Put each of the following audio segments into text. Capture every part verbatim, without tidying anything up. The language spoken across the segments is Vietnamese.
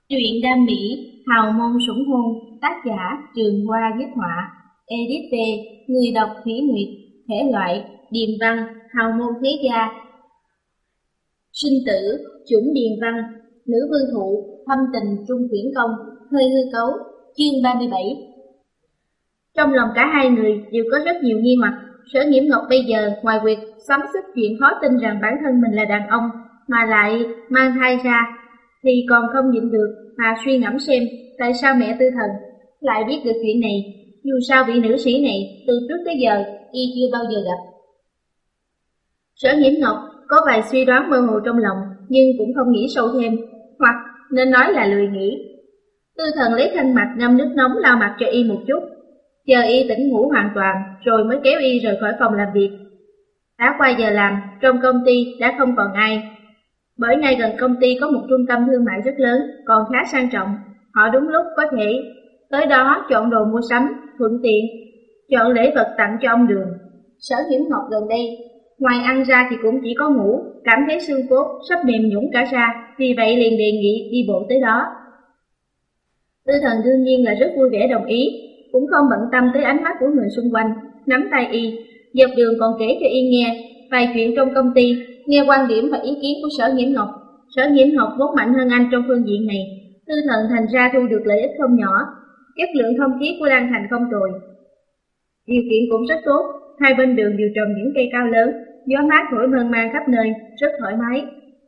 Truyện đam mỹ, hào môn sủng hôn, tác giả Trường Hoa viết họa, edit về người đọc Thủy Nguyệt, thể loại điềm văn, hào môn thế gia. Sinh tử, chủng điềm văn, nữ vương thụ, thâm tình trung quyển công, hơi hư cấu, chương ba mươi bảy. Trong lòng cả hai người đều có rất nhiều nghi hoặc. Sở Nghiễm Ngọc bây giờ ngoài việc xoắn xít chuyện khó tin rằng bản thân mình là đàn ông mà lại mang thai ra, thì còn không nhịn được mà suy ngẫm xem tại sao mẹ Tư Thần lại biết được chuyện này. Dù sao vị nữ sĩ này từ trước tới giờ y chưa bao giờ gặp. Sở Nghiễm Ngọc có vài suy đoán mơ hồ trong lòng, nhưng cũng không nghĩ sâu thêm, hoặc nên nói là lười nghĩ. Tư Thần lấy khăn mặt ngâm nước nóng lau mặt cho y một chút, chờ y tỉnh ngủ hoàn toàn rồi mới kéo y rời khỏi phòng làm việc. Đã qua giờ làm, trong công ty đã không còn ai, bởi ngay gần công ty có một trung tâm thương mại rất lớn, còn khá sang trọng. Họ đúng lúc có thể tới đó chọn đồ mua sắm, thuận tiện chọn lễ vật tặng cho ông Đường. Sở Nghiễm Ngọc gần đây ngoài ăn ra thì cũng chỉ có ngủ, cảm thấy xương cốt sắp mềm nhũn cả ra, vì vậy liền đề nghị đi bộ tới đó. Tư Thần đương nhiên là rất vui vẻ đồng ý, cũng không bận tâm tới ánh mắt của người xung quanh, nắm tay y, dọc đường còn kể cho y nghe vài chuyện trong công ty, nghe quan điểm và ý kiến của Sở Nghiễm Ngọc. Sở Nghiễm Ngọc vốn mạnh hơn anh trong phương diện này, Tư Thần thành ra thu được lợi ích không nhỏ. Chất lượng không khí của Lan Thành không tồi, điều kiện cũng rất tốt, hai bên đường đều trồng những cây cao lớn, gió mát thổi mơn man khắp nơi, rất thoải mái.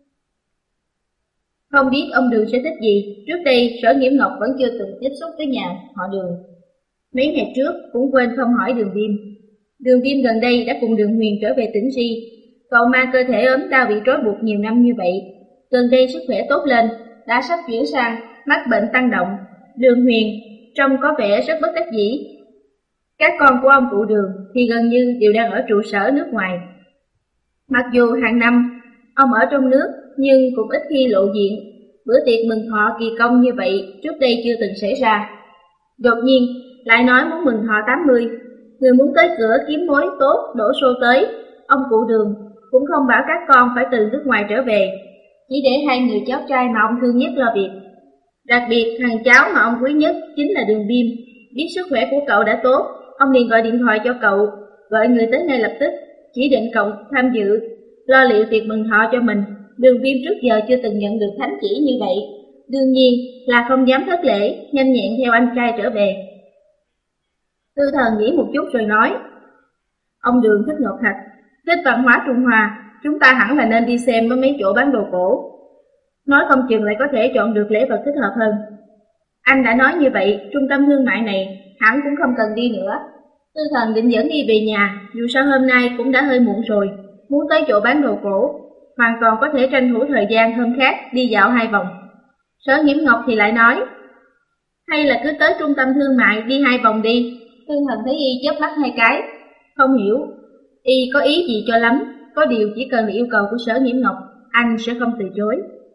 Không biết ông Đường sẽ thích gì, trước đây Sở Nghiễm Ngọc vẫn chưa từng tiếp xúc với nhà họ Đường. Mấy ngày trước cũng quên không hỏi Đường Viêm. Đường Viêm gần đây đã cùng Đường Huyền trở về tỉnh Ri. Cậu mang cơ thể ốm đau bị trói buộc nhiều năm như vậy, gần đây sức khỏe tốt lên, đã sắp chuyển sang mắc bệnh tăng động. Đường Huyền trông có vẻ rất bất đắc dĩ. Các con của ông cụ Đường thì gần như đều đang ở trụ sở nước ngoài. Mặc dù hàng năm ông ở trong nước, nhưng cũng ít khi lộ diện. Bữa tiệc mừng thọ kỳ công như vậy trước đây chưa từng xảy ra. Đột nhiên lại nói muốn mừng thọ tám mươi, người muốn tới cửa kiếm mối tốt đổ xô tới. Ông cụ Đường cũng không bảo các con phải từ nước ngoài trở về, chỉ để hai người cháu trai mà ông thương nhất lo việc. Đặc biệt thằng cháu mà ông quý nhất chính là Đường Viêm. Biết sức khỏe của cậu đã tốt, ông liền gọi điện thoại cho cậu, gọi người tới ngay lập tức, chỉ định cậu tham dự lo liệu tiệc mừng thọ cho mình. Đường Viêm trước giờ chưa từng nhận được thánh chỉ như vậy, đương nhiên là không dám thất lễ, nhanh nhẹn theo anh trai trở về. Tư Thần nghĩ một chút rồi nói, ông Đường thích ngọc thạch, thích văn hóa Trung Hoa, chúng ta hẳn là nên đi xem với mấy chỗ bán đồ cổ, nói không chừng lại có thể chọn được lễ vật thích hợp hơn. Anh đã nói như vậy, trung tâm thương mại này hẳn cũng không cần đi nữa. Tư Thần định dẫn đi về nhà, dù sao hôm nay cũng đã hơi muộn rồi, muốn tới chỗ bán đồ cổ, hoàn toàn có thể tranh thủ thời gian hôm khác đi dạo hai vòng. Sở Nghiễm Ngọc thì lại nói, hay là cứ tới trung tâm thương mại đi hai vòng đi. Tư Thần thấy y chớp mắt hai cái, không hiểu y có ý gì cho lắm, có điều chỉ cần là yêu cầu của Sở Nghiễm Ngọc, anh sẽ không từ chối.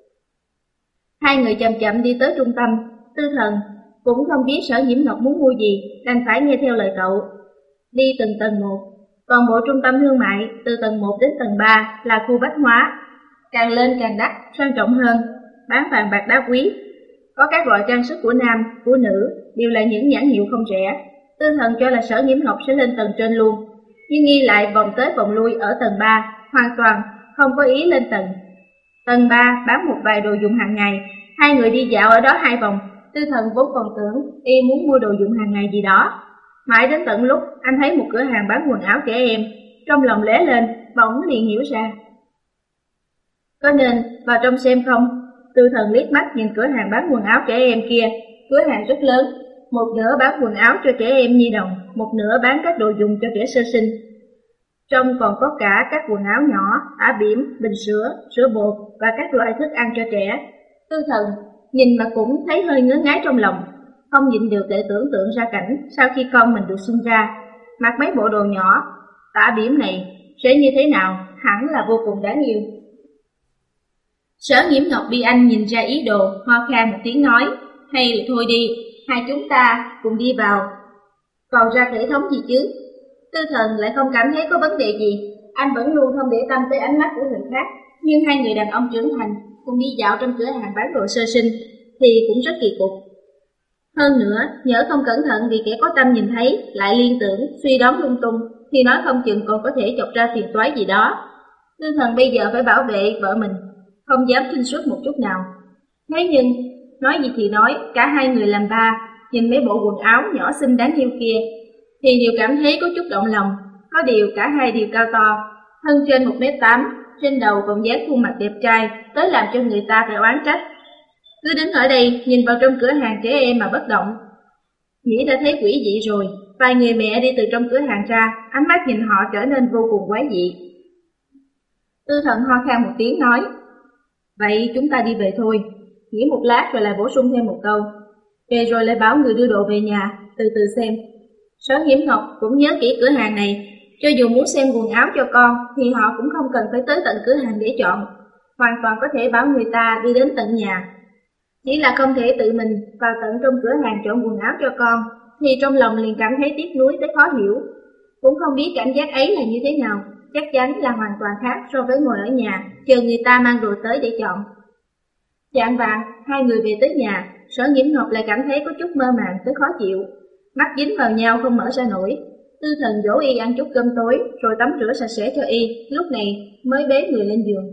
Hai người chậm chậm đi tới trung tâm. Tư Thần cũng không biết Sở Nghiễm Ngọc muốn mua gì, đành phải nghe theo lời cậu. Đi từng tầng một, toàn bộ trung tâm thương mại từ tầng một đến tầng ba là khu bách hóa, càng lên càng đắt, sang trọng hơn, bán vàng bạc đá quý, có các loại trang sức của nam, của nữ, đều là những nhãn hiệu không rẻ. Tư Thần cho là Sở Nghiễm Ngọc sẽ lên tầng trên luôn, nhưng y lại vòng tới vòng lui ở tầng ba, hoàn toàn không có ý lên tầng. Tầng ba bán một vài đồ dụng hàng ngày, hai người đi dạo ở đó hai vòng. Tư Thần vốn còn tưởng y muốn mua đồ dụng hàng ngày gì đó, mãi đến tận lúc anh thấy một cửa hàng bán quần áo trẻ em, trong lòng lóe lên, bỗng liền hiểu ra. Có nên vào trong xem không? Tư Thần liếc mắt nhìn cửa hàng bán quần áo trẻ em kia, cửa hàng rất lớn, một nửa bán quần áo cho trẻ em nhi đồng, một nửa bán các đồ dùng cho trẻ sơ sinh. Trong còn có cả các quần áo nhỏ, ả bỉm, bình sữa, sữa bột và các loại thức ăn cho trẻ. Tư Thần nhìn mà cũng thấy hơi ngứa ngáy trong lòng, không nhịn được để tưởng tượng ra cảnh sau khi con mình được sinh ra, mặc mấy bộ đồ nhỏ, tả bỉm này sẽ như thế nào, hẳn là vô cùng đáng yêu. Sở Nghiễm Ngọc bị anh nhìn ra ý đồ, ho khan một tiếng nói, hay là thôi đi, hai chúng ta cùng đi vào, còn ra hệ thống gì chứ? Tư Thần lại không cảm thấy có vấn đề gì, anh vẫn luôn không để tâm tới ánh mắt của người khác, nhưng hai người đàn ông trưởng thành cùng đi dạo trong cửa hàng bán đồ sơ sinh, thì cũng rất kỳ cục. Hơn nữa, nhỡ không cẩn thận bị kẻ có tâm nhìn thấy, lại liên tưởng, suy đoán lung tung, thì nói không chừng còn có thể chọc ra phiền toái gì đó. Tư Thần bây giờ phải bảo vệ vợ mình, không dám trinh suất một chút nào. Thế nhưng, nói gì thì nói, cả hai người làm ba, nhìn mấy bộ quần áo nhỏ xinh đáng yêu kia, thì đều cảm thấy có chút động lòng. Có điều cả hai đều cao to, thân trên một mét tám, trên đầu còn dáng khuôn mặt đẹp trai, tới làm cho người ta phải oán trách. Cứ đứng ở đây, nhìn vào trong cửa hàng trẻ em mà bất động. Nghĩ đã thấy quỷ dị rồi, vài người mẹ đi từ trong cửa hàng ra, ánh mắt nhìn họ trở nên vô cùng quái dị. Tư Thần ho khan một tiếng nói, vậy chúng ta đi về thôi. Nghĩ một lát rồi lại bổ sung thêm một câu, về rồi lại bảo người đưa đồ về nhà, từ từ xem. Sở Nhiễm Ngọc cũng nhớ kỹ cửa hàng này, cho dù muốn xem quần áo cho con thì họ cũng không cần phải tới tận cửa hàng để chọn, hoàn toàn có thể bảo người ta đi đến tận nhà. Chỉ là không thể tự mình vào tận trong cửa hàng chọn quần áo cho con, thì trong lòng liền cảm thấy tiếc nuối tới khó hiểu. Cũng không biết cảm giác ấy là như thế nào, chắc chắn là hoàn toàn khác so với ngồi ở nhà, chờ người ta mang đồ tới để chọn. Chạng vạng, hai người về tới nhà, Sở Nhiễm Ngọc lại cảm thấy có chút mơ màng tới khó chịu, mắt dính vào nhau không mở ra nổi. Tư Thần dỗ y ăn chút cơm tối, rồi tắm rửa sạch sẽ cho y, lúc này mới bế người lên giường.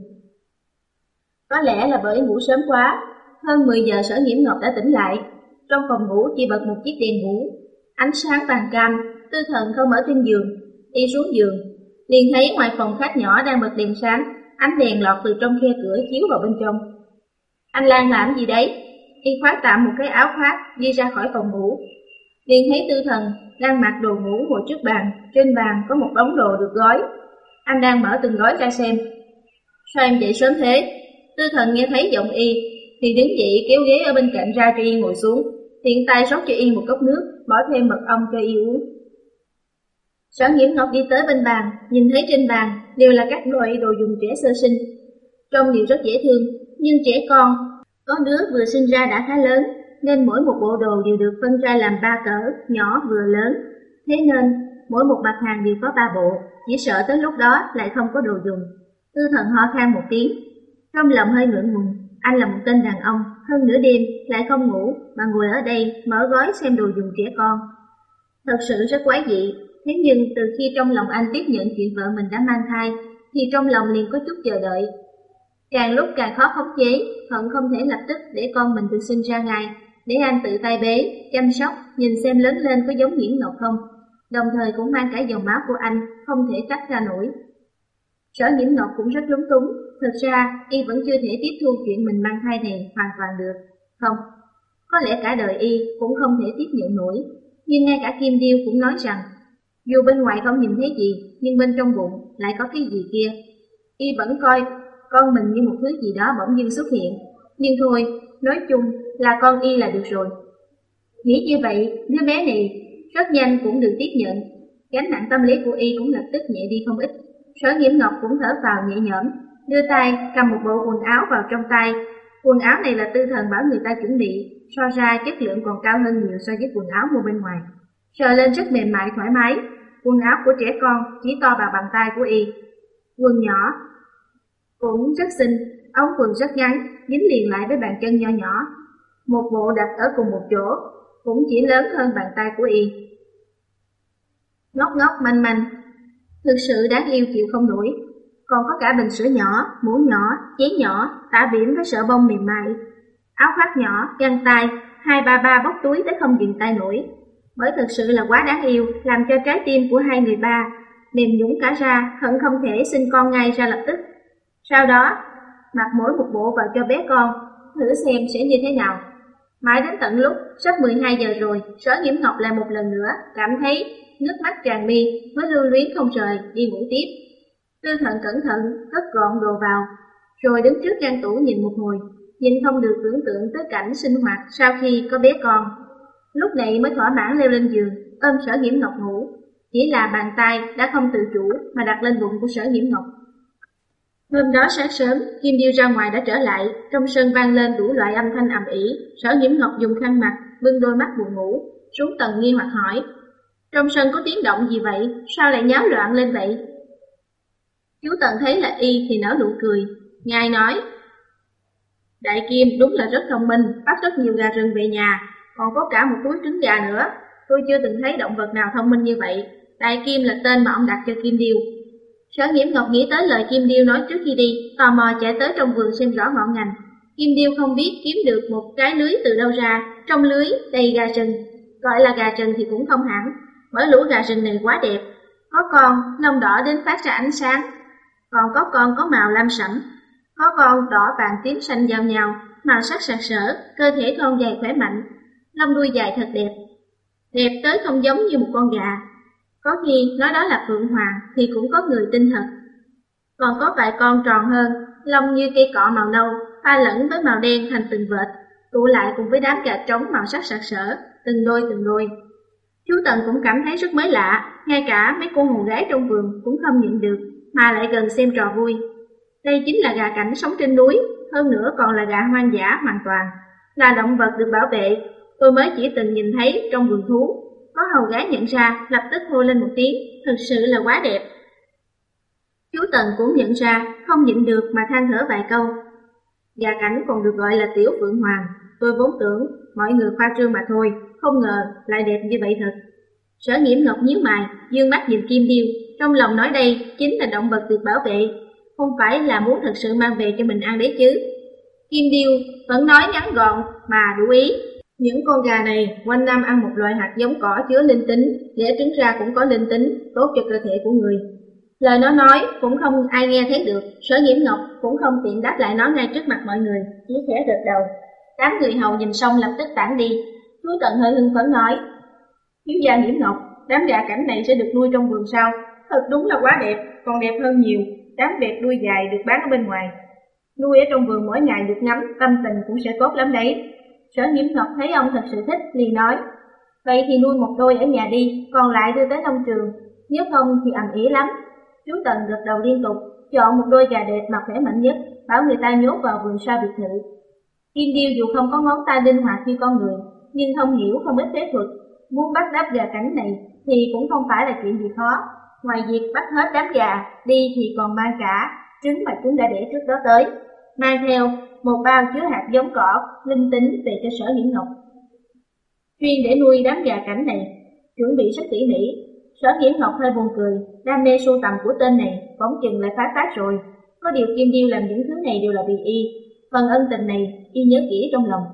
Có lẽ là bởi ngủ sớm quá, hơn mười giờ Sở Nhiễm Ngọc đã tỉnh lại. Trong phòng ngủ chỉ bật một chiếc đèn ngủ, ánh sáng vàng cam. Tư Thần không ở trên giường, y xuống giường, liền thấy ngoài phòng khách nhỏ đang bật đèn sáng, ánh đèn lọt từ trong khe cửa chiếu vào bên trong. Anh Lan làm gì đấy? Y khoác tạm một cái áo khoác đi ra khỏi phòng ngủ, liền thấy Tư Thần đang mặc đồ ngủ ngồi trước bàn, trên bàn có một đống đồ được gói. Anh đang mở từng gói ra xem. Sao em dậy sớm thế? Tư Thần nghe thấy giọng y thì đứng dậy kéo ghế ở bên cạnh ra cho y ngồi xuống, tiện tay rót cho y một cốc nước, bỏ thêm mật ong cho y uống. Sở Nhiễm Ngọc đi tới bên bàn, nhìn thấy trên bàn đều là các loại đồ dùng trẻ sơ sinh, trông đều rất dễ thương, nhưng trẻ con, có đứa vừa sinh ra đã khá lớn, nên mỗi một bộ đồ đều được phân ra làm ba cỡ, nhỏ vừa lớn. Thế nên mỗi một mặt hàng đều có ba bộ, chỉ sợ tới lúc đó lại không có đồ dùng. Tư Thần ho khan một tiếng, trong lòng hơi ngượng ngùng. Anh là một tên đàn ông, hơn nửa đêm lại không ngủ mà ngồi ở đây mở gói xem đồ dùng trẻ con, thật sự rất quái dị. Thế nhưng từ khi trong lòng anh tiếp nhận chuyện vợ mình đã mang thai, thì trong lòng liền có chút chờ đợi. Càng lúc càng khó khống chế, hận không thể lập tức để con mình được sinh ra ngay, để anh tự tay bế, chăm sóc, nhìn xem lớn lên có giống Nhiễm Ngọc không, đồng thời cũng mang cả dòng máu của anh, không thể tách ra nổi. Sở Nhiễm Ngọc cũng rất lúng túng, thực ra y vẫn chưa thể tiếp thu chuyện mình mang thai này hoàn toàn được. Không, có lẽ cả đời y cũng không thể tiếp nhận nổi, nhưng ngay cả Kim Điêu cũng nói rằng, dù bên ngoài không nhìn thấy gì, nhưng bên trong bụng lại có cái gì kia. Y vẫn coi con mình như một thứ gì đó bỗng dưng xuất hiện, nhưng thôi, nói chung là con y là được rồi. Nghĩ như vậy, đứa bé này rất nhanh cũng được tiếp nhận, gánh nặng tâm lý của y cũng lập tức nhẹ đi không ít. Sở Nhiễm Ngọc cũng thở vào nhẹ nhõm, đưa tay cầm một bộ quần áo vào trong tay. Quần áo này là Tư Thần bảo người ta chuẩn bị, so ra chất lượng còn cao hơn nhiều so với quần áo mua bên ngoài. Sờ lên rất mềm mại thoải mái, quần áo của trẻ con chỉ to bằng bàn tay của y. Quần nhỏ cũng rất xinh, ống quần rất ngắn, dính liền lại với bàn chân nho nhỏ. Một bộ đặt ở cùng một chỗ, cũng chỉ lớn hơn bàn tay của y. Ngóc ngóc manh manh, thực sự đáng yêu chịu không nổi. Còn có cả bình sữa nhỏ, muỗng nhỏ, chén nhỏ, tả bỉm với sợi bông mềm mại, áo khoác nhỏ, găng tay, hai ba ba bóc túi tới không dừng tay nổi. Bởi thực sự là quá đáng yêu, làm cho trái tim của hai người ba mềm nhũn cả ra, hận không thể sinh con ngay ra lập tức. Sau đó, mặc mỗi một bộ vào cho bé con, thử xem sẽ như thế nào. Mãi đến tận lúc sắp mười hai giờ rồi, Sở Nhiễm Ngọc lại một lần nữa cảm thấy nước mắt tràn mi, mới lưu luyến không rời đi ngủ tiếp. Tư Thần cẩn thận cất gọn đồ vào, rồi đứng trước ngăn tủ nhìn một hồi, nhìn không được tưởng tượng tới cảnh sinh hoạt sau khi có bé con. Lúc này mới thỏa mãn leo lên giường, ôm Sở Nhiễm Ngọc ngủ. Chỉ là bàn tay đã không tự chủ mà đặt lên bụng của Sở Nhiễm Ngọc. Hôm đó sáng sớm, Kim Điêu ra ngoài đã trở lại, trong sân vang lên đủ loại âm thanh ầm ĩ. Sở Nhiễm Ngọc dùng khăn mặt bưng đôi mắt buồn ngủ, xuống tầng nghi hoặc hỏi: trong sân có tiếng động gì vậy? Sao lại nháo loạn lên vậy? Chú Tần thấy là y thì nở nụ cười, ngài nói: Đại Kim đúng là rất thông minh, bắt rất nhiều gà rừng về nhà, còn có cả một túi trứng gà nữa. Tôi chưa từng thấy động vật nào thông minh như vậy. Đại Kim là tên mà ông đặt cho Kim Điêu. Sở Nghiễm Ngọc nghĩ tới lời Kim Điêu nói trước khi đi, tò mò chạy tới trong vườn xem rõ ngọn ngành. Kim Điêu không biết kiếm được một cái lưới từ đâu ra, trong lưới đầy gà rừng. Gọi là gà rừng thì cũng không hẳn, bởi lũ gà rừng này quá đẹp. Có con lông đỏ đến phát ra ánh sáng, còn có con có màu lam sẫm, có con đỏ vàng tím xanh giao nhau, màu sắc sặc sỡ, cơ thể thon dài khỏe mạnh, lông đuôi dài thật đẹp, đẹp tới không giống như một con gà. Có khi nói đó là phượng hoàng thì cũng có người tin thật. Còn có vài con tròn hơn, lông như cây cọ màu nâu, pha lẫn với màu đen thành từng vệt, tụ lại cùng với đám gà trống màu sắc sặc sỡ, từng đôi từng đôi. Chú Tần cũng cảm thấy rất mới lạ, ngay cả mấy cô hồn gái trong vườn cũng không nhịn được, mà lại gần xem trò vui. Đây chính là gà cảnh sống trên núi, hơn nữa còn là gà hoang dã hoàn toàn, là động vật được bảo vệ. Tôi mới chỉ từng nhìn thấy trong vườn thú. Có hầu gái nhận ra, lập tức hô lên một tiếng, thật sự là quá đẹp. Chú Tần cũng nhận ra, không nhịn được mà than thở vài câu. Gà cảnh còn được gọi là tiểu phượng hoàng, tôi vốn tưởng mọi người khoa trương mà thôi, không ngờ lại đẹp như vậy thật. Sở Nghiễm Ngọc nhíu mày, dương mắt nhìn Kim Điêu, trong lòng nói đây chính là động vật được bảo vệ, không phải là muốn thật sự mang về cho mình ăn đấy chứ. Kim Điêu vẫn nói ngắn gọn mà đủ ý. Những con gà này quanh năm ăn một loại hạt giống cỏ chứa linh tính, đẻ trứng ra cũng có linh tính, tốt cho cơ thể của người. Lời nó nói cũng không ai nghe thấy được, Sở Nghiễm Ngọc cũng không tiện đáp lại nó ngay trước mặt mọi người, chỉ khẽ gật đầu. Đám người hầu nhìn xong lập tức tản đi. Chú Tần hơi hưng phấn nói, thiếu gia Nghiễm Ngọc, đám gà cảnh này sẽ được nuôi trong vườn sao? Thật đúng là quá đẹp, còn đẹp hơn nhiều đám vẹt đuôi dài được bán ở bên ngoài. Nuôi ở trong vườn mỗi ngày được ngắm, tâm tình cũng sẽ tốt lắm đấy. Sở Nghiễm Ngọc thấy ông thật sự thích, liền nói, vậy thì nuôi một đôi ở nhà đi, còn lại đưa tới nông trường, nếu không thì ầm ĩ lắm. Chú Tần gật đầu liên tục, chọn một đôi gà đẹp mà khỏe mạnh nhất, bảo người ta nhốt vào vườn sau biệt thự. Kim Điêu dù không có ngón tay linh hoạt như con người, nhưng thông hiểu không ít phép thuật, muốn bắt đáp gà cảnh này thì cũng không phải là chuyện gì khó. Ngoài việc bắt hết đám gà đi thì còn mang cả trứng mà chúng đã đẻ trước đó tới, mang theo một bao chứa hạt giống cỏ linh tính về cho Sở Nghiễm Ngọc, chuyên để nuôi đám gà cảnh này, chuẩn bị rất tỉ mỉ. Sở Nghiễm Ngọc hơi buồn cười, đam mê sưu tầm của tên này bỗng chừng lại phá phát rồi. Có điều Kim Điêu làm những thứ này đều là vì y, phần ân tình này y nhớ kỹ trong lòng.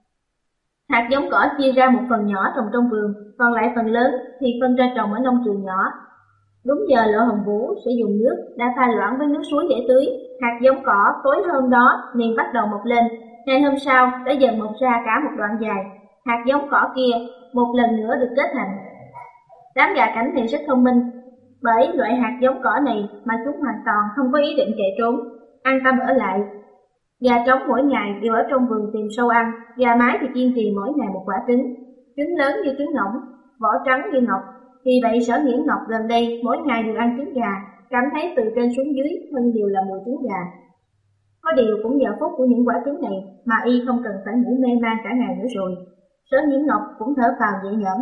Hạt giống cỏ chia ra một phần nhỏ trồng trong vườn, còn lại phần lớn thì phân ra trồng ở nông trường nhỏ. Đúng giờ Lộ Hồng Vũ sẽ dùng nước đã pha loãng với nước suối để tưới. Hạt giống cỏ tối hôm đó liền bắt đầu mọc lên, ngày hôm sau đã dần mọc ra cả một đoạn dài. Hạt giống cỏ kia một lần nữa được kết thành. Đám gà cảnh này rất thông minh, bởi loại hạt giống cỏ này mà chúng hoàn toàn không có ý định chạy trốn, an tâm ở lại. Gà trống mỗi ngày đều ở trong vườn tìm sâu ăn, gà mái thì kiên trì mỗi ngày một quả trứng, trứng lớn như trứng ngỗng, vỏ trắng như ngọc. Vì vậy Sở Nghiễm Ngọc gần đây mỗi ngày đều ăn trứng gà, cảm thấy từ trên xuống dưới hơn đều là mùi trứng gà. Có điều cũng nhờ phúc của những quả trứng này mà y không cần phải ngủ mê man cả ngày nữa rồi. Sở Nghiễm Ngọc cũng thở phào nhẹ nhõm.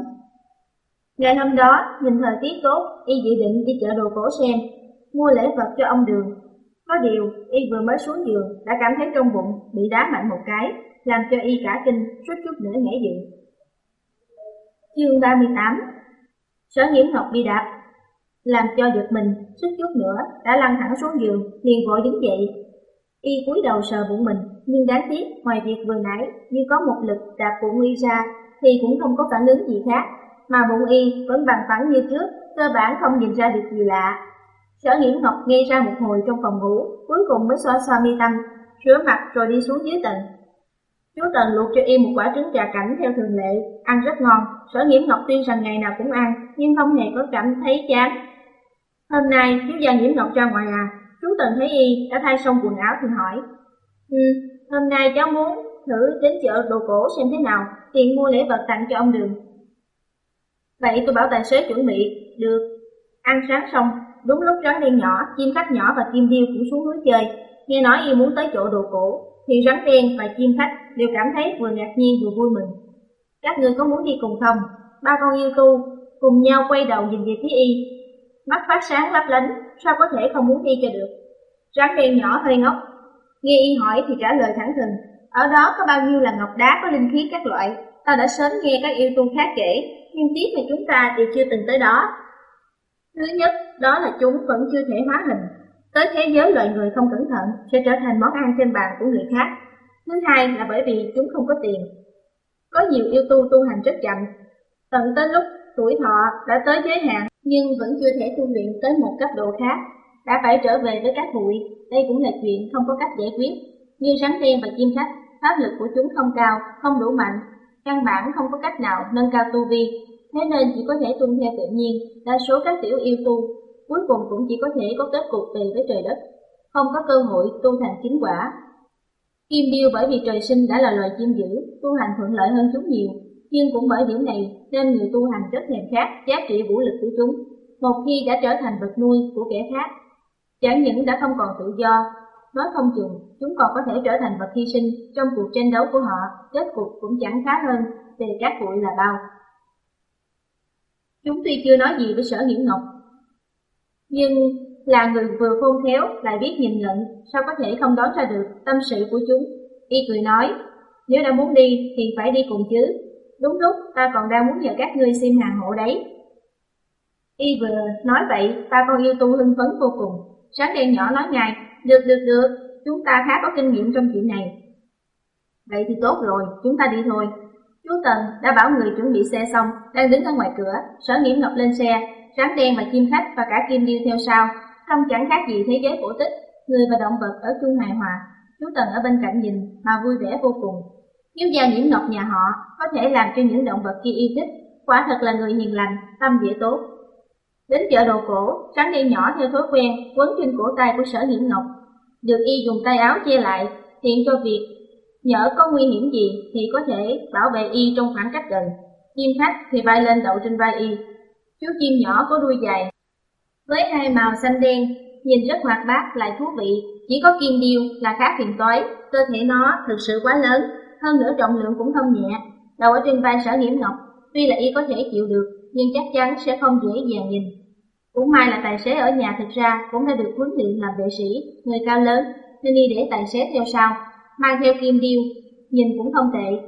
Ngày hôm đó, nhìn thời tiết tốt, y dự định đi chợ đồ cổ xem, mua lễ vật cho ông Đường. Có điều, y vừa mới xuống giường đã cảm thấy trong bụng bị đá mạnh một cái, làm cho y cả kinh, suýt chút nữa nhảy dựng. Chương ba mươi tám. Sở Nghiễm Ngọc bị đạp, làm cho giật mình, suýt chút nữa đã lăn thẳng xuống giường, liền vội đứng dậy. Y cúi đầu sờ bụng mình, nhưng đáng tiếc ngoài việc vừa nãy như có một lực đạp bụng y ra thì cũng không có phản ứng gì khác, mà bụng y vẫn bằng phẳng như trước, cơ bản không nhìn ra được gì lạ. Sở Nghiễm Ngọc ngây ra một hồi trong phòng ngủ, cuối cùng mới xoa xoa mi tâm, rửa mặt rồi đi xuống dưới tầng. Chú Tần luộc cho y một quả trứng gà cảnh theo thường lệ, ăn rất ngon. Sở Nghiễm Ngọc tuy rằng ngày nào cũng ăn, nhưng không hề có cảm thấy chán. Hôm nay thiếu gia Nghiễm Ngọc ra ngoài à? Chú Tần thấy y đã thay xong quần áo thì hỏi. Ừ, hôm nay cháu muốn thử đến chợ đồ cổ xem thế nào, tiện mua lễ vật tặng cho ông Đường. Vậy tôi bảo tài xế chuẩn bị. Được. Ăn sáng xong, đúng lúc Rắn Đen nhỏ, Chim Khách nhỏ và Kim Điêu cũng xuống núi chơi. Nghe nói y muốn tới chỗ đồ cổ, thì Rắn Đen và Chim Khách đều cảm thấy vừa ngạc nhiên vừa vui mừng. Các ngươi có muốn đi cùng không? Ba con yêu tu cùng nhau quay đầu nhìn về phía y, mắt phát sáng lấp lánh, sao có thể không muốn đi cho được. Rắn Đen nhỏ hơi ngốc, nghe y hỏi thì trả lời thẳng thừng. Ở đó có bao nhiêu là ngọc đá có linh khí các loại, ta đã sớm nghe các yêu tu khác kể, nhưng tiếc là chúng ta thì chưa từng tới đó. Thứ nhất, đó là chúng vẫn chưa thể hóa hình, tới thế giới loài người không cẩn thận sẽ trở thành món ăn trên bàn của người khác. Thứ hai là bởi vì chúng không có tiền. Có nhiều yêu tu tu hành rất chậm, tận tới lúc tuổi thọ đã tới giới hạn nhưng vẫn chưa thể tu luyện tới một cấp độ khác, đã phải trở về với các bụi. Đây cũng là chuyện không có cách giải quyết. Như rắn đen và chim khách, pháp lực của chúng không cao, không đủ mạnh, căn bản không có cách nào nâng cao tu vi, thế nên chỉ có thể tuân theo tự nhiên. Đa số các tiểu yêu tu cuối cùng cũng chỉ có thể có kết cục về với trời đất, không có cơ hội tu thành chính quả. Kim điêu bởi vì trời sinh đã là loài chim dữ, tu hành thuận lợi hơn chúng nhiều, nhưng cũng bởi điểm này nên người tu hành rất thèm khát giá trị vũ lực của chúng. Một khi đã trở thành vật nuôi của kẻ khác, chẳng những đã không còn tự do, nói không chừng chúng còn có thể trở thành vật hy sinh trong cuộc tranh đấu của họ, kết cục cũng chẳng khá hơn về các bụi là bao. Chúng tuy chưa nói gì với Sở Nghiễm Ngọc, nhưng là người vừa khôn khéo lại biết nhìn nhận, sao có thể không đoán ra được tâm sự của chúng. Y cười nói, nếu đã muốn đi thì phải đi cùng chứ, đúng lúc ta còn đang muốn nhờ các ngươi xem hàng hộ đấy. Y vừa nói vậy, ta con yêu tu hưng phấn vô cùng. Sáng đen nhỏ nói ngay, được được được, chúng ta khá có kinh nghiệm trong chuyện này. Vậy thì tốt rồi, chúng ta đi thôi. Chú Tần đã bảo người chuẩn bị xe xong, đang đứng ở ngoài cửa. Sở Nghiễm Ngọc lên xe, rắn đen và chim khách và cả kim điêu theo sau, không chẳng khác gì thế giới cổ tích, người và động vật ở chung hài hòa. Chú Tần ở bên cạnh nhìn mà vui vẻ vô cùng. Thiếu gia Nghiễm Ngọc nhà họ có thể làm cho những động vật kia yêu thích, quả thật là người hiền lành, tâm địa tốt. Đến chợ đồ cổ, rắn đen nhỏ theo thói quen quấn trên cổ tay của Sở Nghiễm Ngọc, được y dùng tay áo che lại, tiện cho việc nhỡ có nguy hiểm gì thì có thể bảo vệ y trong khoảng cách gần. Chim khách thì bay lên đậu trên vai y. Chú chim nhỏ có đuôi dài với hai màu xanh đen, nhìn rất hoạt bát lại thú vị. Chỉ có kim điêu là khá phiền toái, cơ thể nó thực sự quá lớn, hơn nữa trọng lượng cũng không nhẹ. Đầu ở trên vai Sở Nghiễm Ngọc, tuy là y có thể chịu được, nhưng chắc chắn sẽ không dễ dàng nhìn. Cũng may là tài xế ở nhà thực ra cũng đã được huấn luyện làm vệ sĩ, người cao lớn, nên y để tài xế theo sau, mang theo kim điêu, nhìn cũng không tệ.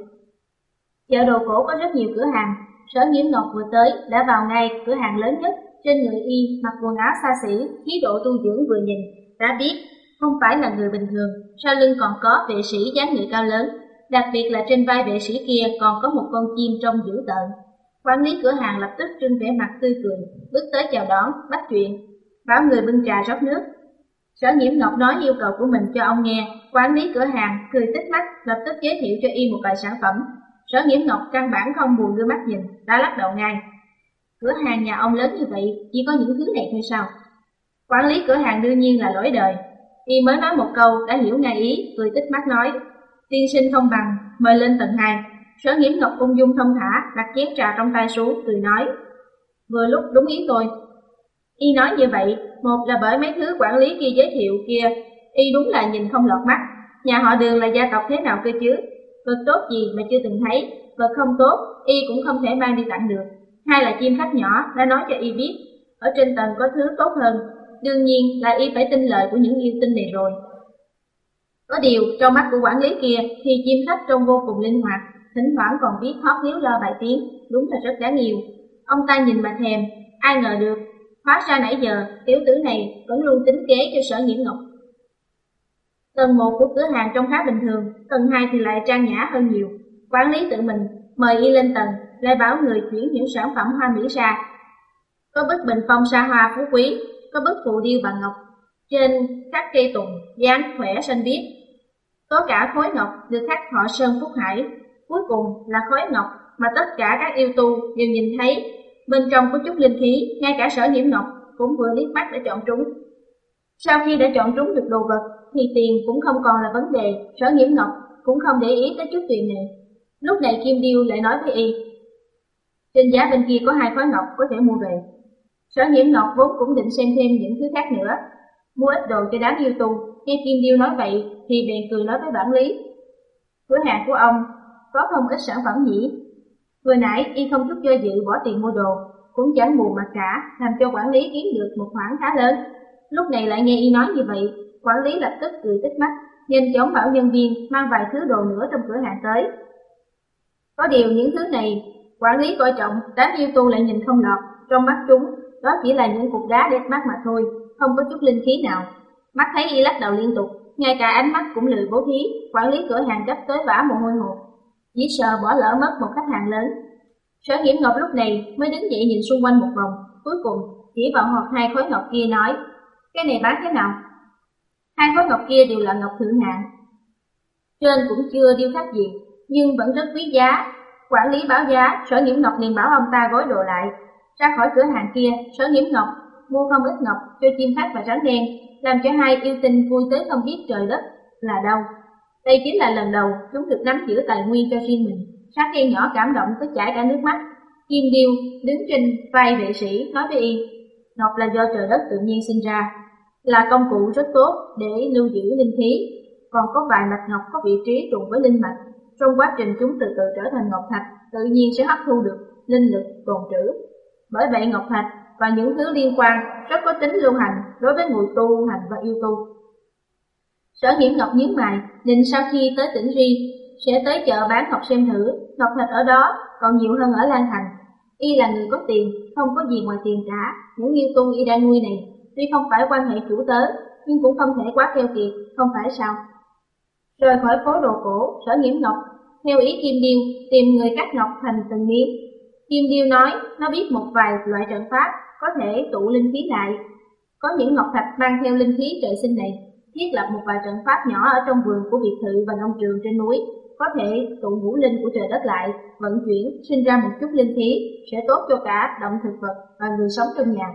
Chợ đồ cổ có rất nhiều cửa hàng, Sở Nghiễm Ngọc vừa tới đã vào ngay cửa hàng lớn nhất. Trên người y mặc quần áo xa xỉ, khí độ tu dưỡng vừa nhìn đã biết không phải là người bình thường. Sau lưng còn có vệ sĩ dáng người cao lớn, đặc biệt là trên vai vệ sĩ kia còn có một con chim trông dữ tợn. Quản lý cửa hàng lập tức trưng vẻ mặt tươi cười, bước tới chào đón, bắt chuyện, bảo người bưng trà rót nước. Sở Nghiễm Ngọc nói yêu cầu của mình cho ông nghe. Quản lý cửa hàng cười tít mắt, lập tức giới thiệu cho y một vài sản phẩm. Sở Nghiễm Ngọc căn bản không buồn đưa mắt nhìn, đã lắc đầu ngay. Cửa hàng nhà ông lớn như vậy, chỉ có những thứ này thôi sao? Quản lý cửa hàng đương nhiên là lỗi đời. Y mới nói một câu đã hiểu ngay ý, cười tít mắt nói, tiên sinh không bằng, mời lên tầng hai. Sở Nghiễm Ngọc ung dung thông thả, đặt chén trà trong tay xuống, cười nói, vừa lúc đúng ý tôi. Y nói như vậy, một là bởi mấy thứ quản lý kia giới thiệu kia, y đúng là nhìn không lọt mắt. Nhà họ Đường là gia tộc thế nào cơ chứ? Vật tốt gì mà chưa từng thấy, vật không tốt, y cũng không thể mang đi tặng được. Hai là chim khách nhỏ đã nói cho y biết, ở trên tầng có thứ tốt hơn. Đương nhiên là y phải tin lời của những yêu tinh này rồi. Có điều, trong mắt của quản lý kia thì chim khách trông vô cùng linh hoạt, thỉnh thoảng còn biết hót líu lo vài tiếng, đúng là rất đáng yêu. Ông ta nhìn mà thèm, ai ngờ được, hóa ra nãy giờ tiểu tử này vẫn luôn tính kế cho Sở Nghiễm Ngọc. Tầng một của cửa hàng trông khá bình thường, tầng hai thì lại trang nhã hơn nhiều. Quản lý tự mình mời y lên tầng, lại bảo người chuyển những sản phẩm hoa mỹ ra. Có bức bình phong sa hoa phú quý, có bức phù điêu bằng ngọc, trên khắc cây tùng, dáng khỏe xanh biếc. Có cả khối ngọc được khắc họ Sơn Phúc Hải. Cuối cùng là khối ngọc mà tất cả các yêu tu đều nhìn thấy, bên trong có chút linh khí, ngay cả Sở Nghiễm Ngọc cũng vừa liếc mắt đã chọn trúng. Sau khi đã chọn trúng được đồ vật thì tiền cũng không còn là vấn đề. Sở Nghiễm Ngọc cũng không để ý tới chút tiền này. Lúc này Kim Điêu lại nói với y, trên giá bên kia có hai khối ngọc có thể mua về. Sở Nghiễm Ngọc vốn cũng định xem thêm những thứ khác nữa, mua ít đồ cho đám yêu tu. Nghe Kim Điêu nói vậy thì bèn cười nói với quản lý, cửa hàng của ông có không ít sản phẩm nhỉ? Vừa nãy y không chút do dự bỏ tiền mua đồ, cũng chẳng buồn mặt cả, làm cho quản lý kiếm được một khoản khá lớn. Lúc này lại nghe y nói như vậy, quản lý lập tức cười tít mắt, nhanh chóng bảo nhân viên mang vài thứ đồ nữa trong cửa hàng tới. Có điều những thứ này, quản lý coi trọng, đám yêu tu lại nhìn không lọt, trong mắt chúng, đó chỉ là những cục đá đẹp mắt mà thôi, không có chút linh khí nào. Mắt thấy y lắc đầu liên tục, ngay cả ánh mắt cũng lười bố thí, quản lý cửa hàng gấp tới vã mồ hôi hột, chỉ sợ bỏ lỡ mất một khách hàng lớn. Sở Nghiễm Ngọc lúc này mới đứng dậy nhìn xung quanh một vòng, cuối cùng chỉ vào hộp hai khối ngọc kia nói, cái này bán thế nào? Hai khối ngọc kia đều là ngọc thượng hạng, trên cũng chưa điêu khắc gì, nhưng vẫn rất quý giá. Quản lý báo giá, Sở Nghiễm Ngọc liền bảo ông ta gói đồ lại. Ra khỏi cửa hàng kia, Sở Nghiễm Ngọc mua không ít ngọc cho chim khách và rắn đen, làm cho hai yêu tinh vui tới không biết trời đất là đâu. Đây chính là lần đầu chúng được nắm giữ tài nguyên cho riêng mình. Sát đen nhỏ cảm động tới chảy cả nước mắt. Kim Điêu đứng trên vai vệ sĩ nói với y, ngọc là do trời đất tự nhiên sinh ra, là công cụ rất tốt để lưu giữ linh khí, còn có vài mạch ngọc có vị trí trùng với linh mạch. Trong quá trình chúng từ từ trở thành ngọc thạch, tự nhiên sẽ hấp thu được linh lực tồn trữ. Bởi vậy ngọc thạch và những thứ liên quan rất có tính lưu hành đối với người tu hành và yêu tu. Sở Nghiễm Ngọc nhướng mày, định sau khi tới tỉnh Ri sẽ tới chợ bán ngọc xem thử. Ngọc thạch ở đó còn nhiều hơn ở Lan Thành. Y là người có tiền, không có gì ngoài tiền cả. Những yêu tu y đang nuôi này tuy không phải quan hệ chủ tớ, nhưng cũng không thể quá keo kiệt, không phải sao? Rời khỏi phố đồ cổ, Sở Nghiễm Ngọc theo ý Kim Điêu tìm người cắt ngọc thành từng miếng. Kim Điêu nói nó biết một vài loại trận pháp có thể tụ linh khí lại. Có những ngọc thạch mang theo linh khí trời sinh này, thiết lập một vài trận pháp nhỏ ở trong vườn của biệt thự và nông trường trên núi, có thể tụ ngũ linh của trời đất lại, vận chuyển, sinh ra một chút linh khí, sẽ tốt cho cả động thực vật và người sống trong nhà.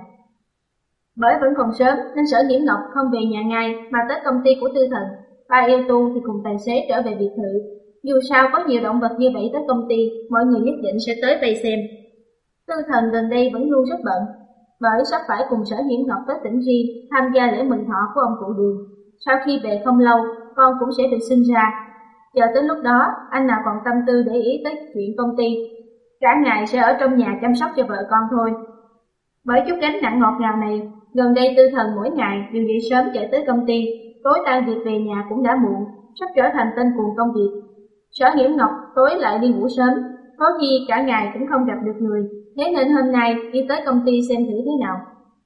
Bởi vẫn còn sớm nên Sở Nghiễm Ngọc không về nhà ngay mà tới công ty của Tư Thần. Ba yêu tu thì cùng tài xế trở về biệt thự. Dù sao có nhiều động vật như vậy tới công ty, mọi người nhất định sẽ tới vây xem. Tư Thần gần đây vẫn luôn rất bận, bởi sắp phải cùng Sở Nghiễm Ngọc tới tỉnh Ri tham gia lễ mừng thọ của ông cụ Đường. Sau khi về không lâu, con cũng sẽ được sinh ra. Chờ tới lúc đó, anh nào còn tâm tư để ý tới chuyện công ty, cả ngày sẽ ở trong nhà chăm sóc cho vợ con thôi. Bởi chút gánh nặng ngọt ngào này, gần đây Tư Thần mỗi ngày đều dậy sớm chạy tới công ty, tối tan việc về nhà cũng đã muộn, sắp trở thành tên cuồng công việc. Sở Nghiễm Ngọc tối lại đi ngủ sớm, có khi cả ngày cũng không gặp được người, thế nên hôm nay đi tới công ty xem thử thế nào.